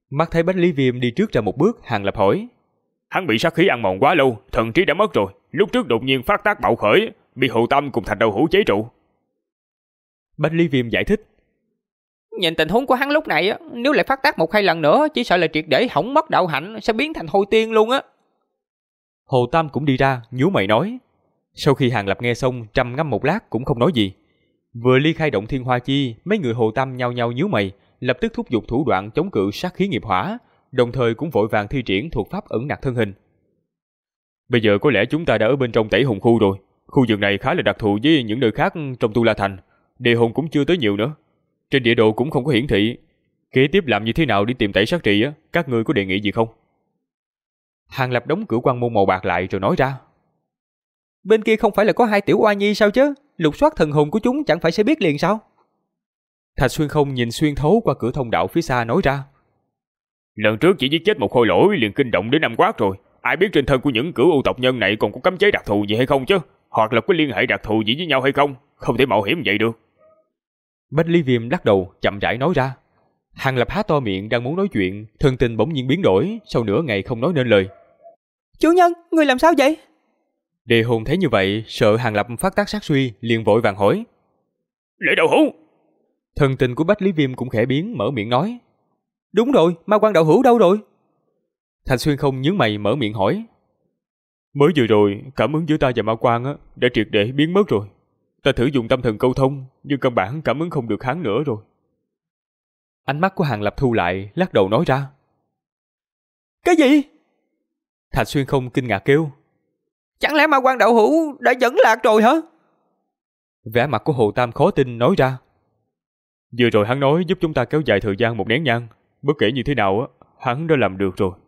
Mắt thấy Bách Lý Viêm đi trước ra một bước, Hàng Lập hỏi. Hắn bị sát khí ăn mòn quá lâu, thần trí đã mất rồi. Lúc trước đột nhiên phát tác bạo khởi, bị Hồ Tâm cùng Thạch Đầu Hữu chế trụ. Bách Lý Viêm giải thích. Nhìn tình huống của hắn lúc này, nếu lại phát tác 1-2 lần nữa, chỉ sợ là triệt để hỏng mất đạo hạnh, sẽ biến thành hồi tiên luôn á. Hồ Tam cũng đi ra, nhíu mày nói. Sau khi Hàng Lập nghe xong, trầm ngâm một lát cũng không nói gì. Vừa ly khai động Thiên Hoa Chi, mấy người Hồ Tam nhao nhao nhíu mày, lập tức thúc giục thủ đoạn chống cự sát khí nghiệp hỏa, đồng thời cũng vội vàng thi triển thuật pháp ẩn nặc thân hình. Bây giờ có lẽ chúng ta đã ở bên trong Tẩy Hồn khu rồi. Khu vực này khá là đặc thù với những nơi khác trong Tu La Thành. Đề hồn cũng chưa tới nhiều nữa. Trên địa đồ cũng không có hiển thị. Kế tiếp làm như thế nào để tìm tẩy sát trì á, các ngươi có đề nghị gì không? Hàng Lập đóng cửa quan môn màu bạc lại rồi nói ra. Bên kia không phải là có 2 tiểu oa nhi sao chứ? Lục soát thần hồn của chúng chẳng phải sẽ biết liền sao? Thạch Xuyên Không nhìn xuyên thấu qua cửa thông đạo phía xa nói ra. Lần trước chỉ giết chết một khôi lỗi liền kinh động đến 5 quát rồi. Ai biết trên thân của những cửu u tộc nhân này còn có cấm chế đặc thù gì hay không chứ? Hoặc là có liên hệ đặc thù gì với nhau hay không? Không thể mạo hiểm vậy được. Bách Lý Viêm lắc đầu chậm rãi nói ra. Hàng Lập há to miệng đang muốn nói chuyện, thân tình bỗng nhiên biến đổi, sau nửa ngày không nói nên lời. Chủ nhân, người làm sao vậy? Đề hồn thấy như vậy, sợ Hàng Lập phát tác sát suy, liền vội vàng hỏi. Lệ Đầu Hữu! Thân tình của Bách Lý Viêm cũng khẽ biến, mở miệng nói. Đúng rồi, Ma Quan đạo hữu đâu rồi? Thạch Xuyên Không nhướng mày mở miệng hỏi. Mới vừa rồi, cảm ứng giữa ta và Ma Quan á đã triệt để biến mất rồi. Ta thử dùng tâm thần câu thông, nhưng căn bản cảm ứng không được hắn nữa rồi. Ánh mắt của Hàng Lập thu lại, lắc đầu nói ra. Cái gì? Thạch Xuyên Không kinh ngạc kêu. Chẳng lẽ Ma Quan đạo hữu đã dẫn lạc rồi hả? Vẻ mặt của Hồ Tam khó tin nói ra. Vừa rồi hắn nói giúp chúng ta kéo dài thời gian 1 nén nhang. Bất kể như thế nào á, hắn đã làm được rồi.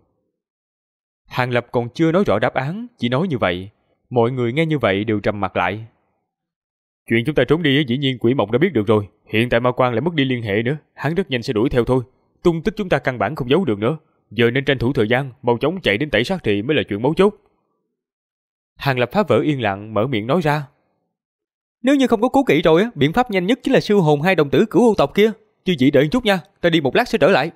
Hàng Lập còn chưa nói rõ đáp án, chỉ nói như vậy. Mọi người nghe như vậy đều trầm mặt lại. Chuyện chúng ta trốn đi dĩ nhiên Quỷ Mộng đã biết được rồi. Hiện tại Ma Quan lại mất đi liên hệ nữa, hắn rất nhanh sẽ đuổi theo thôi. Tung tích chúng ta căn bản không giấu được nữa. Giờ nên tranh thủ thời gian, mau chóng chạy đến tẩy sát trì mới là chuyện mấu chốt. Hàng Lập phá vỡ yên lặng, mở miệng nói ra. Nếu như không có cố kỵ rồi, biện pháp nhanh nhất chính là siêu hồn 2 đồng tử cửu u tộc kia. Chư vị đợi một chút nha, ta đi một lát sẽ trở lại.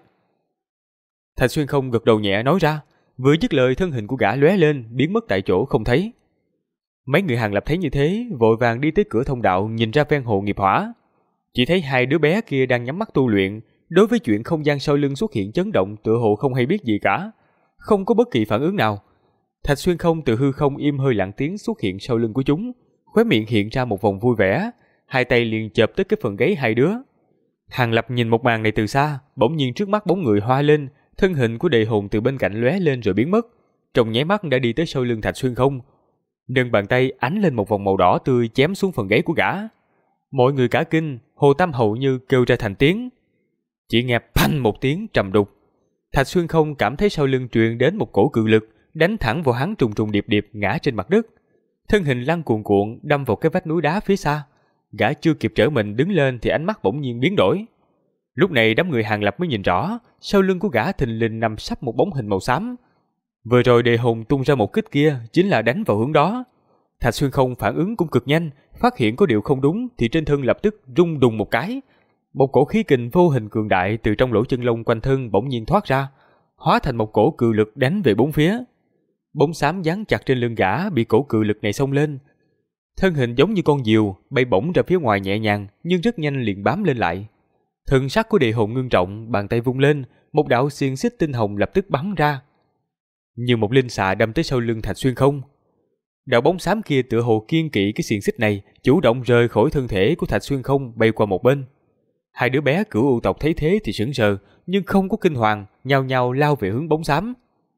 Thạch Xuyên Không gật đầu nhẹ nói ra. Vừa dứt lời, thân hình của gã lóe lên, biến mất tại chỗ không thấy. Mấy người Hàng Lập thấy như thế, vội vàng đi tới cửa thông đạo nhìn ra ven hồ nghiệp hỏa. Chỉ thấy 2 đứa bé kia đang nhắm mắt tu luyện, đối với chuyện không gian sau lưng xuất hiện chấn động tựa hồ không hay biết gì cả, không có bất kỳ phản ứng nào. Thạch Xuyên Không từ hư không im hơi lặng tiếng xuất hiện sau lưng của chúng, khóe miệng hiện ra một vòng vui vẻ, 2 tay liền chộp tới cái phần gáy 2 đứa. Hàng Lập nhìn một màn này từ xa, bỗng nhiên trước mắt bóng người hoa lên, thân hình của Đề Hồn từ bên cạnh lóe lên rồi biến mất, trong nháy mắt đã đi tới sau lưng Thạch Xuyên Không. Nâng bàn tay ánh lên một vòng màu đỏ tươi chém xuống phần gáy của gã. Mọi người cả kinh, Hồ Tam hầu như kêu ra thành tiếng. Chỉ nghe phanh một tiếng trầm đục. Thạch Xuyên Không cảm thấy sau lưng truyền đến một cổ cự lực, đánh thẳng vào hắn trùng trùng điệp điệp ngã trên mặt đất. Thân hình lăn cuồn cuộn đâm vào cái vách núi đá phía xa. Gã chưa kịp trở mình đứng lên thì ánh mắt bỗng nhiên biến đổi. Lúc này đám người Hàng Lập mới nhìn rõ, sau lưng của gã thình lình nằm sắp một bóng hình màu xám. Vừa rồi Đề Hồn tung ra một kích kia chính là đánh vào hướng đó. Thạch Xuyên Không phản ứng cũng cực nhanh, phát hiện có điều không đúng thì trên thân lập tức rung đùng một cái. Một cổ khí kình vô hình cường đại từ trong lỗ chân lông quanh thân bỗng nhiên thoát ra, hóa thành một cổ cự lực đánh về bốn phía. Bóng xám dán chặt trên lưng gã bị cổ cự lực này xông lên. Thân hình giống như con diều bay bổng ra phía ngoài nhẹ nhàng, nhưng rất nhanh liền bám lên lại. Thần sắc của Đề Hồn ngưng trọng, bàn tay vung lên, một đạo xiềng xích tinh hồng lập tức bắn ra, như một linh xà đâm tới sau lưng Thạch Xuyên Không. Đạo bóng xám kia tựa hồ kiên kỵ cái xiềng xích này, chủ động rời khỏi thân thể của Thạch Xuyên Không bay qua một bên. 2 đứa bé cửu u tộc thấy thế thì sững sờ, nhưng không có kinh hoàng, nhao nhao lao về hướng bóng xám.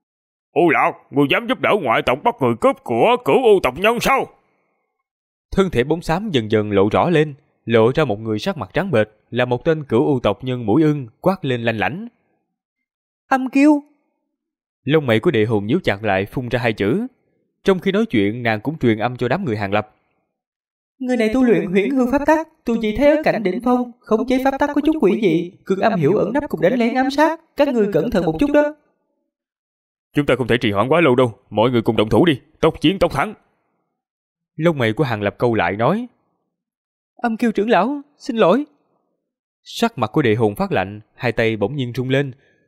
U Lạc, ngươi dám giúp đỡ ngoại tộc bắt người cướp của cửu u tộc nhân sao? Thân thể bóng xám dần dần lộ rõ lên, lộ ra một người sắc mặt trắng bệch, là một tên cửu u tộc nhân mũi ưng, quát lên lanh lảnh. Âm Kiêu. Lông mày của Đề Hồn nhíu chặt lại, phun ra 2 chữ. Trong khi nói chuyện, nàng cũng truyền âm cho đám người Hàng Lập. Người này tu luyện huyễn hư pháp tắc, tu chỉ thế ở cảnh đỉnh phong, khống chế pháp tắc của chút quỷ dị, cực âm hiểu ẩn nấp cùng đánh lén ám sát, các ngươi cẩn thận một chút đó. Chúng ta không thể trì hoãn quá lâu đâu, mọi người cùng động thủ đi, tốc chiến tốc thắng. Lông mày của Hàng Lập câu lại nói. Âm Kiêu trưởng lão, xin lỗi. Sắc mặt của Đề Hồn phát lạnh, 2 tay bỗng nhiên rung lên,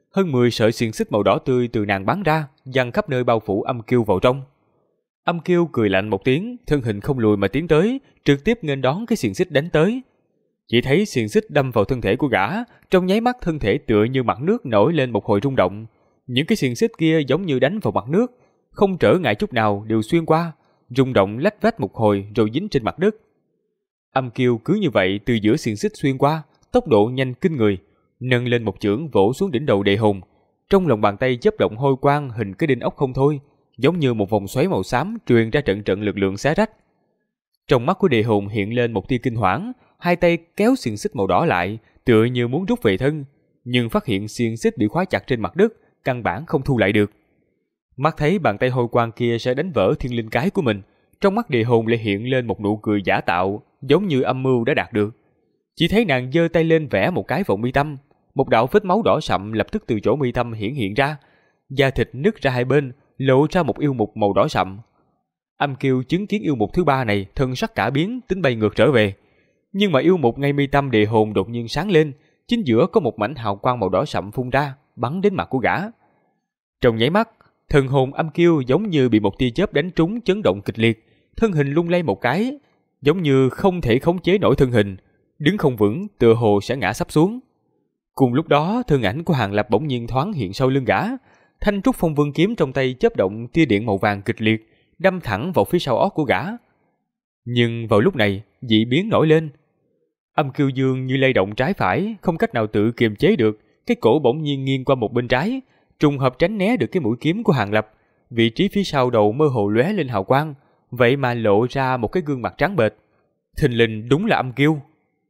hơn 10 sợi xiềng xích màu đỏ tươi từ nàng bắn ra, giăng khắp nơi bao phủ Âm Kiêu vào trong. Âm Kiêu cười lạnh một tiếng, thân hình không lùi mà tiến tới, trực tiếp nghênh đón cái xiềng xích đánh tới. Chỉ thấy xiềng xích đâm vào thân thể của gã, trong nháy mắt thân thể tựa như mặt nước nổi lên một hồi rung động. Những cái xiềng xích kia giống như đánh vào mặt nước, không trở ngại chút nào đều xuyên qua, rung động lách vách một hồi rồi dính trên mặt đất. Âm Kiêu cứ như vậy từ giữa xiềng xích xuyên qua, tốc độ nhanh kinh người, nâng lên một chưởng vỗ xuống đỉnh đầu Đề Hồn. Trong lòng bàn tay chớp động hôi quang hình cái đinh ốc không thôi, giống như một vòng xoáy màu xám truyền ra trận trận lực lượng xé rách. Trong mắt của Đề Hồn hiện lên một tia kinh hoảng, hai tay kéo xiềng xích màu đỏ lại, tựa như muốn rút về thân, nhưng phát hiện xiềng xích bị khóa chặt trên mặt đất, căn bản không thu lại được. Mắt thấy bàn tay hôi quang kia sẽ đánh vỡ thiên linh cái của mình, trong mắt Đề Hồn lại hiện lên một nụ cười giả tạo, giống như âm mưu đã đạt được. Chỉ thấy nàng giơ tay lên vẽ một cái vòng mi tâm, một đạo vết máu đỏ sậm lập tức từ chỗ mi tâm hiện ra, da thịt nứt ra hai bên, lộ ra một yêu mục màu đỏ sậm. Âm Kiêu chứng kiến yêu mục thứ ba này, thân sắc cả biến, tính bay ngược trở về. Nhưng mà yêu mục ngay mi tâm Đề Hồn đột nhiên sáng lên, chính giữa có một mảnh hào quang màu đỏ sậm phun ra, bắn đến mặt của gã. Trong nháy mắt, thần hồn Âm Kiêu giống như bị một tia chớp đánh trúng, chấn động kịch liệt, thân hình lung lay một cái, giống như không thể khống chế nổi thân hình, đứng không vững, tựa hồ sẽ ngã sắp xuống. Cùng lúc đó, thân ảnh của Hàng Lập bỗng nhiên thoáng hiện sau lưng gã, thanh trúc phong vương kiếm trong tay chớp động tia điện màu vàng kịch liệt, đâm thẳng vào phía sau óc của gã. Nhưng vào lúc này, dị biến nổi lên. Âm Kiêu Dương như lay động trái phải, không cách nào tự kiềm chế được, cái cổ bỗng nhiên nghiêng qua một bên trái, trùng hợp tránh né được cái mũi kiếm của Hàng Lập. Vị trí phía sau đầu mơ hồ lóe lên hào quang, vậy mà lộ ra một cái gương mặt trắng bệch. Thình lình đúng là Âm Kiêu.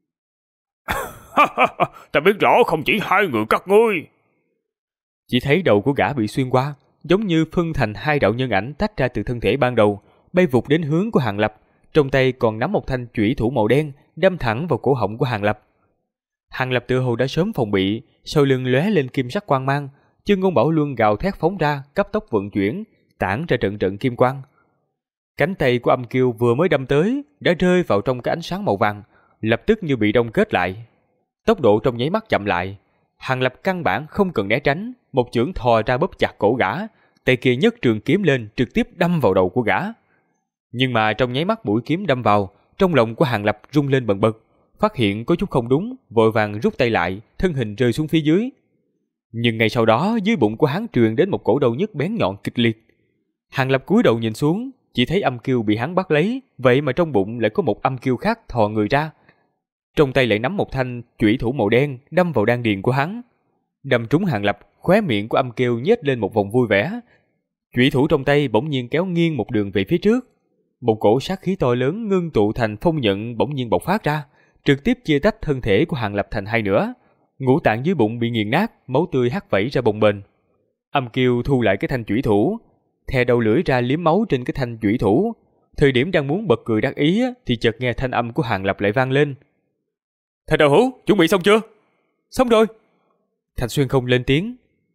Ta biết rõ không chỉ hai người các ngươi. Chỉ thấy đầu của gã bị xuyên qua, giống như phân thành hai đạo nhân ảnh tách ra từ thân thể ban đầu, bay vụt đến hướng của Hàng Lập, trong tay còn nắm một thanh chủy thủ màu đen, đâm thẳng vào cổ họng của Hàng Lập. Hàng Lập tựa hồ đã sớm phòng bị, sau lưng lóe lên kim sắc quang mang, Chân Ngôn Bảo Luân gào thét phóng ra, cấp tốc vận chuyển, tản ra trận trận kim quang. Cánh tay của Âm Kiêu vừa mới đâm tới, đã rơi vào trong cái ánh sáng màu vàng, lập tức như bị đông kết lại. Tốc độ trong nháy mắt chậm lại, Hàng Lập căn bản không cần né tránh, một chưởng thò ra bóp chặt cổ gã, tay kia nhấc trường kiếm lên trực tiếp đâm vào đầu của gã. Nhưng mà trong nháy mắt mũi kiếm đâm vào, trong lòng của Hàng Lập rung lên bần bật, phát hiện có chút không đúng, vội vàng rút tay lại, thân hình rơi xuống phía dưới. Nhưng ngay sau đó, dưới bụng của hắn truyền đến một cổ đau nhức bén nhọn kịch liệt. Hàng Lập cúi đầu nhìn xuống, chỉ thấy Âm Kiêu bị hắn bắt lấy, vậy mà trong bụng lại có một Âm Kiêu khác thò người ra. Trong tay lại nắm một thanh chủy thủ màu đen đâm vào đan điền của hắn. Đâm trúng Hàng Lập, khóe miệng của Âm Kiêu nhếch lên một vòng vui vẻ. Chủy thủ trong tay bỗng nhiên kéo nghiêng một đường về phía trước. Một cổ sát khí to lớn ngưng tụ thành phong nhận bỗng nhiên bộc phát ra, trực tiếp chia tách thân thể của Hàng Lập thành hai nửa. Ngũ tạng dưới bụng bị nghiền nát, máu tươi hắt vẩy ra bồng bềnh. Âm Kiêu thu lại cái thanh chủy thủ, thè đầu lưỡi ra liếm máu trên cái thanh chủy thủ. Thời điểm đang muốn bật cười đắc ý thì chợt nghe thanh âm của Hàng Lập lại vang lên. Thạch Đạo Hữu, chuẩn bị xong chưa? Xong rồi. Thạch Xuyên Không lên tiếng.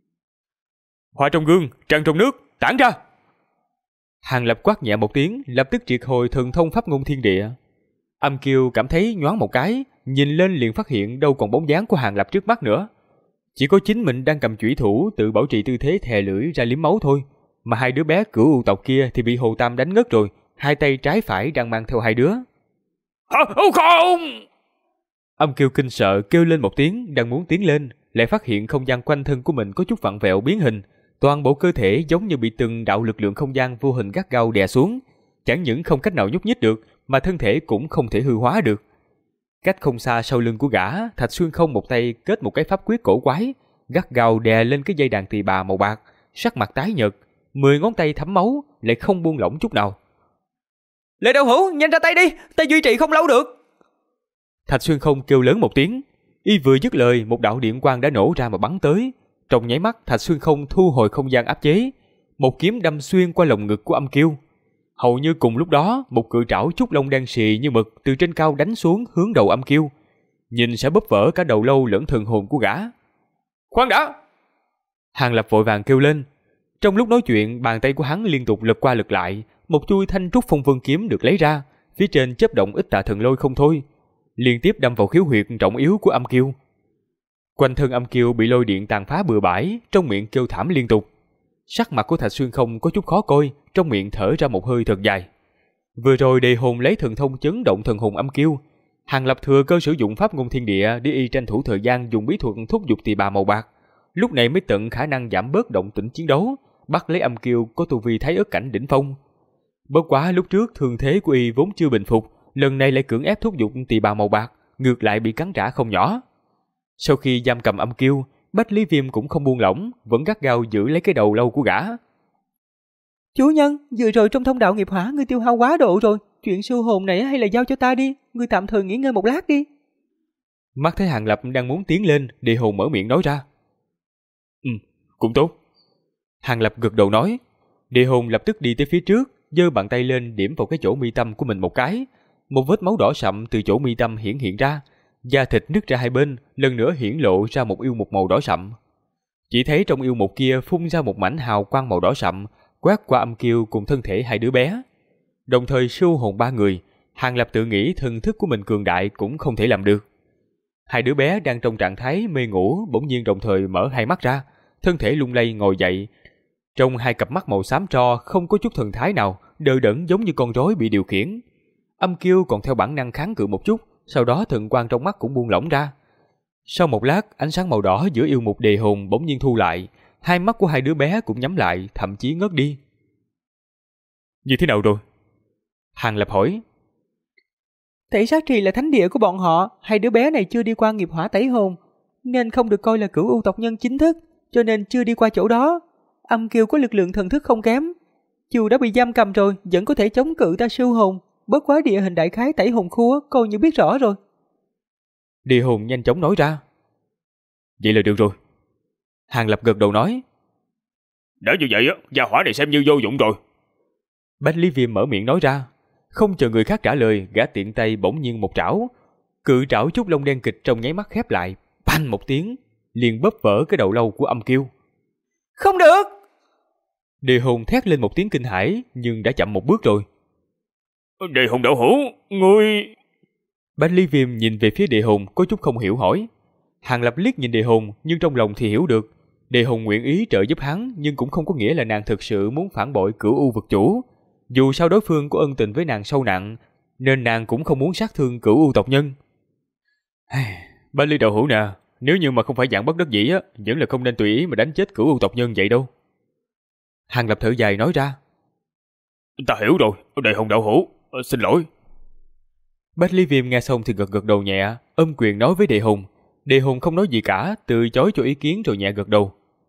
Hỏa trong gương, trăng trong nước, tản ra. Hàng Lập quát nhẹ một tiếng, lập tức triệt hồi thần thông pháp ngôn thiên địa. Âm Kiêu cảm thấy nhoáng một cái, nhìn lên liền phát hiện đâu còn bóng dáng của Hàng Lập trước mắt nữa. Chỉ có chính mình đang cầm chủy thủ tự bảo trì tư thế thè lưỡi ra liếm máu thôi, mà hai đứa bé Cửu U tộc kia thì bị Hồ Tam đánh ngất rồi, hai tay trái phải đang mang theo hai đứa. Không! Âm Kiêu kinh sợ kêu lên một tiếng, đang muốn tiến lên, lại phát hiện không gian quanh thân của mình có chút vặn vẹo biến hình, toàn bộ cơ thể giống như bị từng đạo lực lượng không gian vô hình gắt gao đè xuống, chẳng những không cách nào nhúc nhích được, mà thân thể cũng không thể hư hóa được. Cách không xa sau lưng của gã, Thạch Xuyên Không một tay kết một cái pháp quyết cổ quái, gắt gao đè lên cái dây đàn tỳ bà màu bạc, sắc mặt tái nhợt, 10 ngón tay thấm máu, lại không buông lỏng chút nào. Lệ Đạo Hữu, nhanh ra tay đi, ta duy trì không lâu được. Thạch Xuyên Không kêu lớn một tiếng, y vừa dứt lời, một đạo điện quang đã nổ ra mà bắn tới. Trong nháy mắt, Thạch Xuyên Không thu hồi không gian áp chế, một kiếm đâm xuyên qua lồng ngực của Âm Kiêu. Hầu như cùng lúc đó, một cự trảo trúc lông đen xì như mực từ trên cao đánh xuống hướng đầu Âm Kiêu, nhìn sẽ bóp vỡ cả đầu lâu lẫn thần hồn của gã. Khoan đã! Hàng Lập vội vàng kêu lên. Trong lúc nói chuyện, bàn tay của hắn liên tục lật qua lật lại, một chuôi thanh trúc phong vân kiếm được lấy ra, phía trên chớp động ít tà thần lôi không thôi, liên tiếp đâm vào khiếu huyệt trọng yếu của Âm Kiêu. Quanh thân âm kiêu bị lôi điện tàn phá bừa bãi, trong miệng kêu thảm liên tục. Sắc mặt của Thạch Xuyên Không có chút khó coi, trong miệng thở ra một hơi thật dài. Vừa rồi Đề Hồn lấy thần thông chấn động thần hồn âm kiêu, Hàng Lập thừa cơ sử dụng pháp ngôn thiên địa để y tranh thủ thời gian dùng bí thuật thúc giục tỳ bà màu bạc, lúc này mới tận khả năng giảm bớt động tĩnh chiến đấu, bắt lấy âm kiêu có tu vi thái ớt cảnh đỉnh phong. Bất quá lúc trước thương thế của y vốn chưa bình phục, lần này lại cưỡng ép thúc giục tỳ bà màu bạc, ngược lại bị cắn trả không nhỏ. Sau khi giam cầm âm kiêu, Bách Lý Viêm cũng không buông lỏng, vẫn gắt gao giữ lấy cái đầu lâu của gã. Chủ nhân, vừa rồi trong thông đạo nghiệp hỏa ngươi tiêu hao quá độ rồi, chuyện siêu hồn này hay là giao cho ta đi, ngươi tạm thời nghỉ ngơi một lát đi. Mắt thấy Hàng Lập đang muốn tiến lên, Đề Hồn mở miệng nói ra. Cũng tốt. Hàng Lập gật đầu nói. Đề Hồn lập tức đi tới phía trước, giơ bàn tay lên điểm vào cái chỗ mi tâm của mình một cái. Một vết máu đỏ sậm từ chỗ mi tâm hiện ra, da thịt nứt ra hai bên, lần nữa hiển lộ ra một yêu mục màu đỏ sậm. Chỉ thấy trong yêu mục kia phun ra một mảnh hào quang màu đỏ sậm, quét qua âm kiêu cùng thân thể hai đứa bé. Đồng thời siêu hồn ba người, Hàng Lập tự nghĩ thần thức của mình cường đại cũng không thể làm được. Hai đứa bé đang trong trạng thái mê ngủ bỗng nhiên đồng thời mở hai mắt ra, thân thể lung lay ngồi dậy. Trong hai cặp mắt màu xám tro không có chút thần thái nào, đờ đẫn giống như con rối bị điều khiển. Âm kiêu còn theo bản năng kháng cự một chút, sau đó thần quang trong mắt cũng buông lỏng ra. Sau một lát, ánh sáng màu đỏ giữa yêu mục Đề Hồn bỗng nhiên thu lại, hai mắt của hai đứa bé cũng nhắm lại, thậm chí ngất đi. Như thế nào rồi? Hàng Lập hỏi. Tẩy sát trì là thánh địa của bọn họ, hai đứa bé này chưa đi qua nghiệp hỏa tẩy hồn, nên không được coi là cửu u tộc nhân chính thức, cho nên chưa đi qua chỗ đó. Âm kiêu có lực lượng thần thức không kém, dù đã bị giam cầm rồi vẫn có thể chống cự ta siêu hồn, bất quá địa hình đại khái tẩy hồn khu coi như biết rõ rồi. Địa hồn nhanh chóng nói ra. Vậy là được rồi. Hàng Lập gật đầu nói. Đã như vậy á, gia hỏa này xem như vô dụng rồi. Bách Lý Viêm mở miệng nói ra. Không chờ người khác trả lời, gã tiện tay bỗng nhiên một trảo. Cự trảo trúc lông đen kịch trong nháy mắt khép lại, bành một tiếng, liền bóp vỡ cái đầu lâu của âm kiêu. Không được! Địa hồn thét lên một tiếng kinh hãi, nhưng đã chậm một bước rồi. Địa hồn đạo hữu, ngươi... Bách Lý Viêm nhìn về phía địa hồn có chút không hiểu hỏi. Hàng Lập liếc nhìn địa hồn nhưng trong lòng thì hiểu được. Địa hồn nguyện ý trợ giúp hắn, nhưng cũng không có nghĩa là nàng thực sự muốn phản bội Cửu U vực chủ. Dù sao đối phương có ân tình với nàng sâu nặng, nên nàng cũng không muốn sát thương Cửu U tộc nhân. Bách Lý đạo hữu nè, nếu như mà không phải dạng bất đắc dĩ á, vẫn là không nên tùy ý mà đánh chết Cửu U tộc nhân vậy đâu. Hàng Lập thở dài nói ra. Ta hiểu rồi, Địa hồn đạo hữu, xin lỗi. Bách Lý Viêm nghe xong thì gật gật đầu nhẹ, ôm quyền nói với Địa hồn. Địa hồn không nói gì cả, từ chối cho ý kiến rồi nhẹ gật đầu.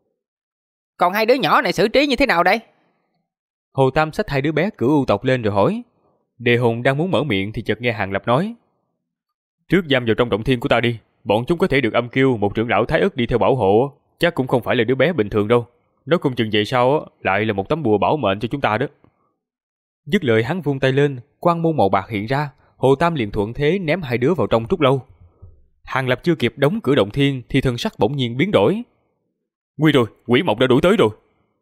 Còn hai đứa nhỏ này xử trí như thế nào đây? Hồ Tam xách hai đứa bé Cửu U tộc lên rồi hỏi. Địa hồn đang muốn mở miệng thì chợt nghe Hàng Lập nói. Trước giam vào trong động thiên của ta đi, bọn chúng có thể được âm kiêu một trưởng lão thái ức đi theo bảo hộ, chắc cũng không phải là đứa bé bình thường đâu. Nói không chừng vậy sao lại là một tấm bùa bảo mệnh cho chúng ta đó. Dứt lời hắn vung tay lên, quang môn màu bạc hiện ra, Hồ Tam liền thuận thế ném hai đứa vào trong trúc lâu. Hàng Lập chưa kịp đóng cửa động thiên thì thân sắc bỗng nhiên biến đổi. Nguy rồi, quỷ mộc đã đuổi tới rồi.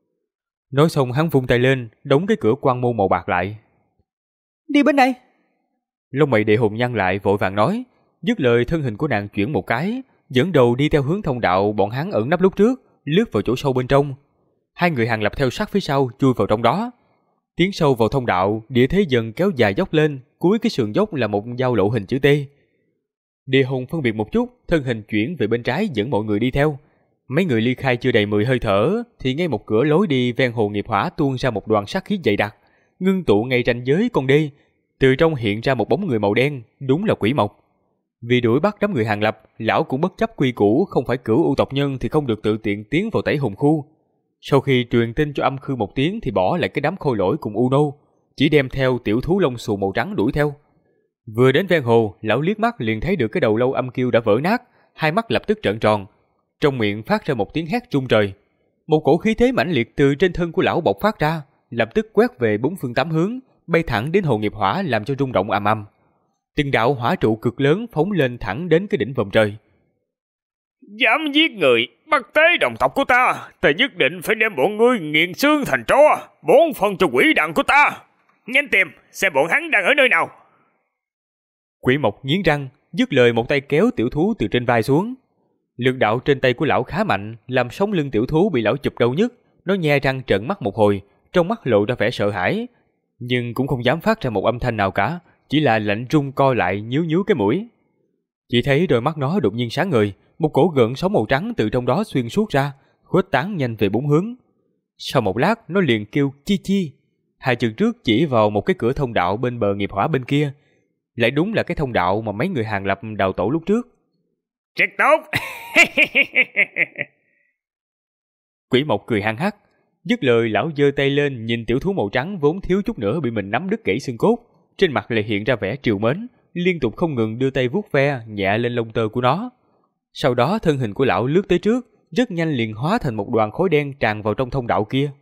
Nói xong hắn vung tay lên, đóng cái cửa quang môn màu bạc lại. Đi bên này. Lông mày Địa hồn nhăn lại vội vàng nói. Dứt lời thân hình của nàng chuyển một cái, dẫn đầu đi theo hướng thông đạo bọn hắn ẩn nấp lúc trước, lướt vào chỗ sâu bên trong. Hai người Hàng Lập theo sát phía sau chui vào trong đó. Tiến sâu vào thông đạo, địa thế dần kéo dài dốc lên, cuối cái sườn dốc là một giao lộ hình chữ T. Địa hồn phân biệt một chút, thân hình chuyển về bên trái dẫn mọi người đi theo. Mấy người ly khai chưa đầy 10 hơi thở thì ngay một cửa lối đi ven hồ nghiệp hỏa tuôn ra một đoàn sát khí dày đặc, ngưng tụ ngay ranh giới con đê. Từ trong hiện ra một bóng người màu đen, đúng là quỷ mộc. Vì đuổi bắt đám người Hàng Lập, lão cũng bất chấp quy củ, không phải Cửu U tộc nhân thì không được tự tiện tiến vào tẩy hồn khu. Sau khi truyền tin cho âm khư một tiếng thì bỏ lại cái đám khôi lỗi cùng U Nô, chỉ đem theo tiểu thú lông xù màu trắng đuổi theo. Vừa đến ven hồ, lão liếc mắt liền thấy được cái đầu lâu âm kiêu đã vỡ nát, hai mắt lập tức trợn tròn, trong miệng phát ra một tiếng hét rung trời. Một cổ khí thế mãnh liệt từ trên thân của lão bộc phát ra, lập tức quét về bốn phương tám hướng, bay thẳng đến hồ nghiệp hỏa làm cho rung động ầm ầm. Từng đạo hỏa trụ cực lớn phóng lên thẳng đến cái đỉnh vòm trời. Dám giết người, bắt tế đồng tộc của ta nhất định phải đem bọn ngươi nghiền xương thành tro, bổn phần cho quỷ đàn của ta. Nhanh tìm, xem bọn hắn đang ở nơi nào. Quỷ mộc nghiến răng, dứt lời một tay kéo tiểu thú từ trên vai xuống. Lực đạo trên tay của lão khá mạnh, làm sống lưng tiểu thú bị lão chụp đau nhức. Nó nhe răng trợn mắt một hồi, trong mắt lộ ra vẻ sợ hãi, nhưng cũng không dám phát ra một âm thanh nào cả, chỉ là lạnh run co lại nhíu nhíu cái mũi. Chỉ thấy đôi mắt nó đột nhiên sáng ngời, một cổ gợn sóng màu trắng từ trong đó xuyên suốt ra, khuếch tán nhanh về bốn hướng. Sau một lát, nó liền kêu chi chi, hai chân trước chỉ vào một cái cửa thông đạo bên bờ nghiệp hỏa bên kia, lại đúng là cái thông đạo mà mấy người Hàng Lập đào tổ lúc trước. Rất tốt. Quỷ Mộc cười hăng hắc, dứt lời lão giơ tay lên nhìn tiểu thú màu trắng vốn thiếu chút nữa bị mình nắm đứt gãy xương cốt, trên mặt lại hiện ra vẻ trìu mến, liên tục không ngừng đưa tay vuốt ve nhẹ lên lông tơ của nó. Sau đó thân hình của lão lướt tới trước, rất nhanh liền hóa thành một đoàn khói đen tràn vào trong thông đạo kia.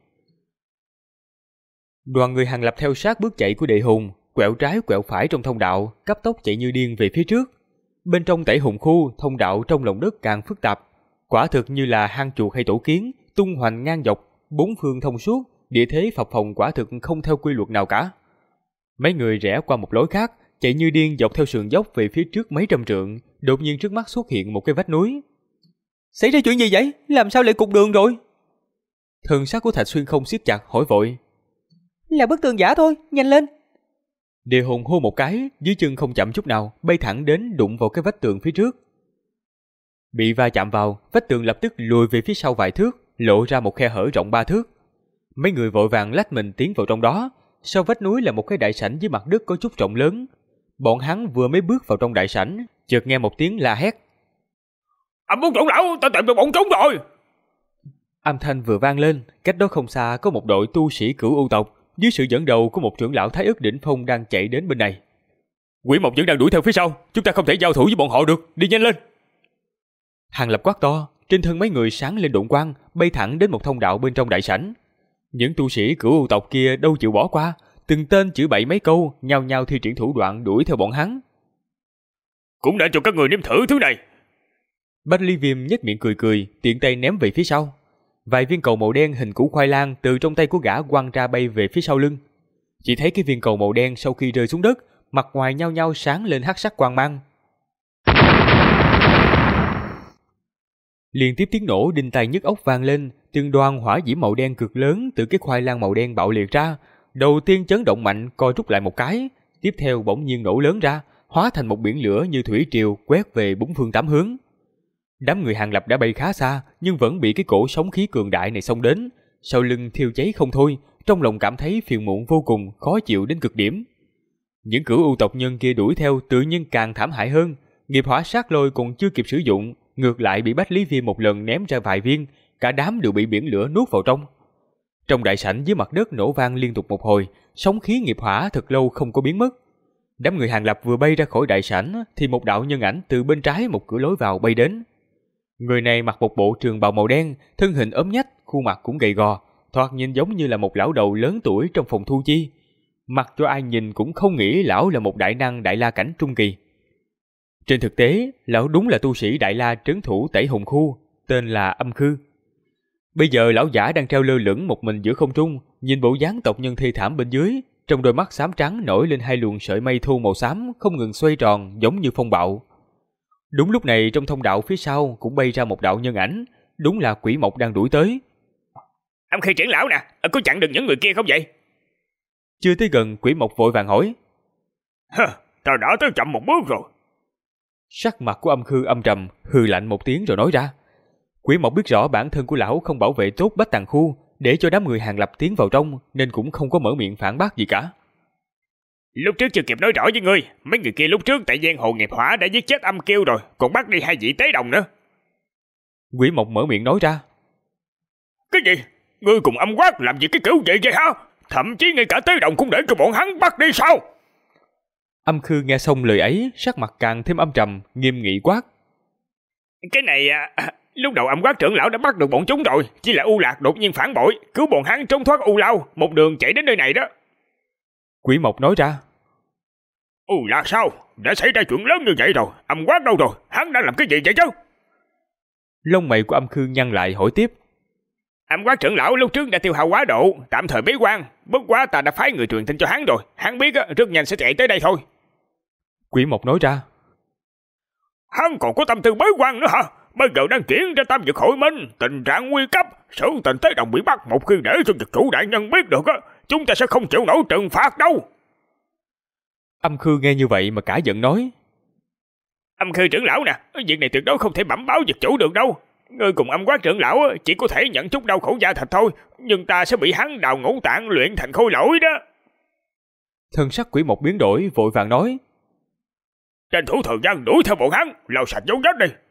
Đoàn người Hàng Lập theo sát bước chạy của Đệ Hùng, quẹo trái quẹo phải trong thông đạo, cấp tốc chạy như điên về phía trước. Bên trong Tẩy Hùng khu, thông đạo trong lòng đất càng phức tạp, quả thực như là hang chuột hay tổ kiến, tung hoành ngang dọc, bốn phương thông suốt, địa thế phập phồng quả thực không theo quy luật nào cả. Mấy người rẽ qua một lối khác, chạy như điên dọc theo sườn dốc về phía trước mấy trăm trượng, đột nhiên trước mắt xuất hiện một cái vách núi. Xảy ra chuyện gì vậy? Làm sao lại cục đường rồi? Thần sắc của Thạch Xuyên không siết chặt hỏi vội. Là bức tường giả thôi, nhanh lên. Địa Hùng hô một cái, dưới chân không chậm chút nào, bay thẳng đến đụng vào cái vách tường phía trước. Bị va chạm vào, vách tường lập tức lùi về phía sau vài thước, lộ ra một khe hở rộng 3 thước. Mấy người vội vàng lách mình tiến vào trong đó. Sau vách núi là một cái đại sảnh dưới mặt đất có chút rộng lớn. Bọn hắn vừa mới bước vào trong đại sảnh, chợt nghe một tiếng la hét. Âm Bốn trưởng lão, ta tìm được bọn chúng rồi. Âm thanh vừa vang lên, cách đó không xa có một đội tu sĩ Cửu U tộc dưới sự dẫn đầu của một trưởng lão Thái Ức đỉnh phong đang chạy đến bên này. Quỷ Mộc vẫn đang đuổi theo phía sau, chúng ta không thể giao thủ với bọn họ được, đi nhanh lên. Hàng Lập quát to, trên thân mấy người sáng lên độn quang, bay thẳng đến một thông đạo bên trong đại sảnh. Những tu sĩ Cửu U tộc kia đâu chịu bỏ qua, từng tên chửi bậy mấy câu, nhao nhao thi triển thủ đoạn đuổi theo bọn hắn. Cũng đã cho các người nếm thử thứ này. Bách Ly Viêm nhếch miệng cười cười, tiện tay ném về phía sau. Vài viên cầu màu đen hình củ khoai lang từ trong tay của gã quăng ra bay về phía sau lưng. Chỉ thấy cái viên cầu màu đen sau khi rơi xuống đất, mặt ngoài nhao nhao sáng lên hắc sắc quang mang. Liên tiếp tiếng nổ đinh tai nhức óc vang lên, từng đoàn hỏa diễm màu đen cực lớn từ cái khoai lang màu đen bạo liệt ra. Đầu tiên chấn động mạnh, co rút lại một cái, tiếp theo bỗng nhiên nổ lớn ra, hóa thành một biển lửa như thủy triều quét về bốn phương tám hướng. Đám người Hàng Lập đã bay khá xa, nhưng vẫn bị cái cổ sóng khí cường đại này xông đến, sau lưng thiêu cháy không thôi, trong lòng cảm thấy phiền muộn vô cùng, khó chịu đến cực điểm. Những Cửu U tộc nhân kia đuổi theo tự nhiên càng thảm hại hơn, nghiệp hỏa sát lôi còn chưa kịp sử dụng, ngược lại bị Bách Lý Viêm một lần ném ra vài viên, cả đám đều bị biển lửa nuốt vào trong. Trong đại sảnh dưới mặt đất nổ vang liên tục một hồi, sóng khí nghiệp hỏa thật lâu không có biến mất. Đám người Hàng Lập vừa bay ra khỏi đại sảnh thì một đạo nhân ảnh từ bên trái một cửa lối vào bay đến. Người này mặc một bộ trường bào màu đen, thân hình ốm nhách, khuôn mặt cũng gầy gò, thoạt nhìn giống như là một lão đầu lớn tuổi trong phòng thu chi. Mặc cho ai nhìn cũng không nghĩ lão là một đại năng Đại La cảnh trung kỳ. Trên thực tế, lão đúng là tu sĩ Đại La trấn thủ Tẩy Hùng khu, tên là Âm Khư. Bây giờ lão giả đang treo lơ lửng một mình giữa không trung, nhìn bộ dáng tộc nhân thê thảm bên dưới, trong đôi mắt xám trắng nổi lên hai luồng sợi mây thu màu xám không ngừng xoay tròn giống như phong bạo. Đúng lúc này trong thông đạo phía sau cũng bay ra một đạo nhân ảnh, đúng là Quỷ Mộc đang đuổi tới. Âm Khư trưởng lão nè, có chặn được những người kia không vậy? Chưa tới gần, Quỷ Mộc vội vàng hỏi. Tao đã tới chậm một bước rồi. Sắc mặt của Âm Khư âm trầm, hừ lạnh một tiếng rồi nói ra. Quỷ Mộc biết rõ bản thân của lão không bảo vệ tốt Bách Tàng khu, để cho đám người Hàng Lập tiến vào trong, nên cũng không có mở miệng phản bác gì cả. Lúc trước chưa kịp nói rõ với ngươi, mấy người kia lúc trước tại giang hồ nghiệp hỏa đã giết chết Âm Kiêu rồi, còn bắt đi hai vị tế đồng nữa. Quỷ Mộc mở miệng nói ra. Cái gì? Ngươi cùng Âm Quát làm gì cái kiểu gì vậy hả? Thậm chí ngay cả tế đồng cũng để cho bọn hắn bắt đi sao? Âm Khư nghe xong lời ấy, sắc mặt càng thêm âm trầm, nghiêm nghị quát. Cái này lúc đầu Âm Quát trưởng lão đã bắt được bọn chúng rồi, chỉ là U Lạc đột nhiên phản bội, cứu bọn hắn trốn thoát U Lao, một đường chạy đến nơi này đó. Quỷ Mộc nói ra. U Lạc sao? Đã xảy ra chuyện lớn như vậy rồi, Âm Quát đâu rồi? Hắn đang làm cái gì vậy chứ? Lông mày của Âm Khư nhăn lại hỏi tiếp. Âm Quát trưởng lão lúc trước đã tiêu hao quá độ, tạm thời bế quan, bất quá ta đã phái người truyền tin cho hắn rồi, hắn biết rất nhanh sẽ chạy tới đây thôi. Quỷ Mộc nói ra. Hắn còn có tâm tư bế quan nữa hả? bây giờ đang chuyển ra Tam Vực Hội Minh, tình trạng nguy cấp, sự tình thế đồng bị bắt, một khi để cho vực chủ đại nhân biết được chúng ta sẽ không chịu nổi trừng phạt đâu. Âm Khư nghe như vậy mà cả giận nói: Âm Khư trưởng lão nè, việc này tuyệt đối không thể bẩm báo vực chủ được đâu. Ngươi cùng Âm Quát trưởng lão chỉ có thể nhận chút đau khổ da thịt thôi, nhưng ta sẽ bị hắn đào ngũ tạng luyện thành khôi lỗi đó. Thân sắc Quỷ Mộc biến đổi, vội vàng nói: tranh thủ thời gian đuổi theo bọn hắn, lau sạch dấu vết đi.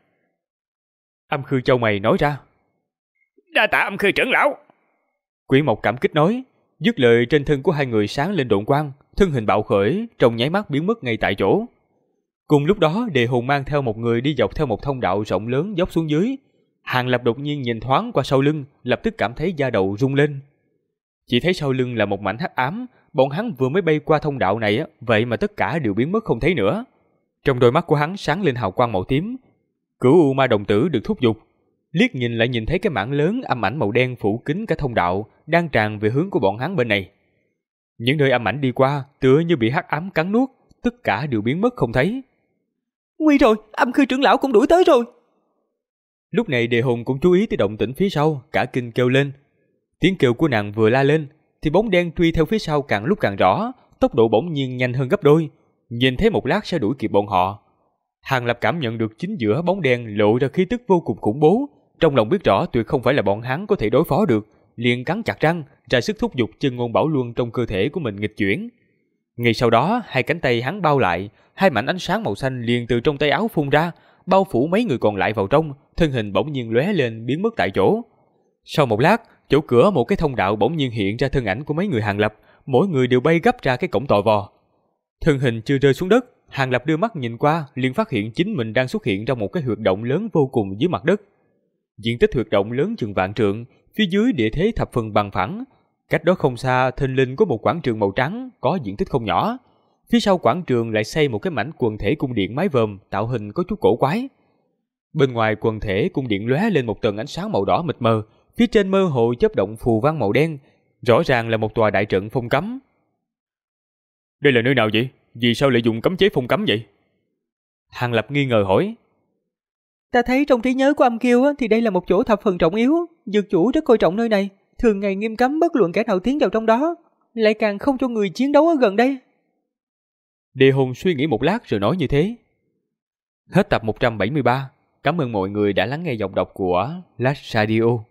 Âm Khư chau mày nói ra: đa tạ Âm Khư trưởng lão. Quỷ Mộc cảm kích nói, dứt lời trên thân của hai người sáng lên độn quang, thân hình bạo khởi, trong nháy mắt biến mất ngay tại chỗ. Cùng lúc đó, Đề Hồn mang theo một người đi dọc theo một thông đạo rộng lớn dốc xuống dưới. Hàng Lập đột nhiên nhìn thoáng qua sau lưng, lập tức cảm thấy da đầu rung lên. Chỉ thấy sau lưng là một mảnh hắc ám, bọn hắn vừa mới bay qua thông đạo này vậy mà tất cả đều biến mất không thấy nữa. Trong đôi mắt của hắn sáng lên hào quang màu tím. Cửu U Ma đồng tử được thúc giục, liếc nhìn lại nhìn thấy cái mảng lớn âm ảnh màu đen phủ kín cả thông đạo đang tràn về hướng của bọn hắn bên này. Những nơi âm ảnh đi qua tựa như bị hắc ám cắn nuốt, tất cả đều biến mất không thấy. Nguy rồi, Âm Khư trưởng lão cũng đuổi tới rồi. Lúc này Đề Hồn cũng chú ý tới động tĩnh phía sau, cả kinh kêu lên. Tiếng kêu của nàng vừa la lên thì bóng đen truy theo phía sau càng lúc càng rõ, tốc độ bỗng nhiên nhanh hơn gấp đôi, nhìn thấy một lát sẽ đuổi kịp bọn họ. Hàng Lập cảm nhận được chính giữa bóng đen lộ ra khí tức vô cùng khủng bố, trong lòng biết rõ tuyệt không phải là bọn hắn có thể đối phó được, liền cắn chặt răng, ra sức thúc giục chân ngôn bảo luân trong cơ thể của mình nghịch chuyển. Ngay sau đó, hai cánh tay hắn bao lại, hai mảnh ánh sáng màu xanh liền từ trong tay áo phun ra, bao phủ mấy người còn lại vào trong, thân hình bỗng nhiên lóe lên biến mất tại chỗ. Sau một lát, chỗ cửa một cái thông đạo bỗng nhiên hiện ra thân ảnh của mấy người Hàng Lập, mỗi người đều bay gấp ra cái cổng tò vò. Thân hình chưa rơi xuống đất, Hàng Lập đưa mắt nhìn qua, liền phát hiện chính mình đang xuất hiện trong một cái huyệt động lớn vô cùng dưới mặt đất. Diện tích huyệt động lớn chừng vạn trượng, phía dưới địa thế thập phần bằng phẳng. Cách đó không xa, thình lình có một quảng trường màu trắng có diện tích không nhỏ. Phía sau quảng trường lại xây một cái mảnh quần thể cung điện mái vòm, tạo hình có chút cổ quái. Bên ngoài quần thể cung điện lóe lên một tầng ánh sáng màu đỏ mịt mờ, phía trên mơ hồ chớp động phù văn màu đen, rõ ràng là một tòa đại trận phong cấm. Đây là nơi nào vậy? Vì sao lại dùng cấm chế phong cấm vậy? Hàng Lập nghi ngờ hỏi. Ta thấy trong trí nhớ của Âm Kiêu thì đây là một chỗ thập phần trọng yếu, dược chủ rất coi trọng nơi này, thường ngày nghiêm cấm bất luận kẻ nào tiến vào trong đó, lại càng không cho người chiến đấu ở gần đây. Đề Hồn suy nghĩ một lát rồi nói như thế. Hết tập 173. Cảm ơn mọi người đã lắng nghe giọng đọc của Last Radio.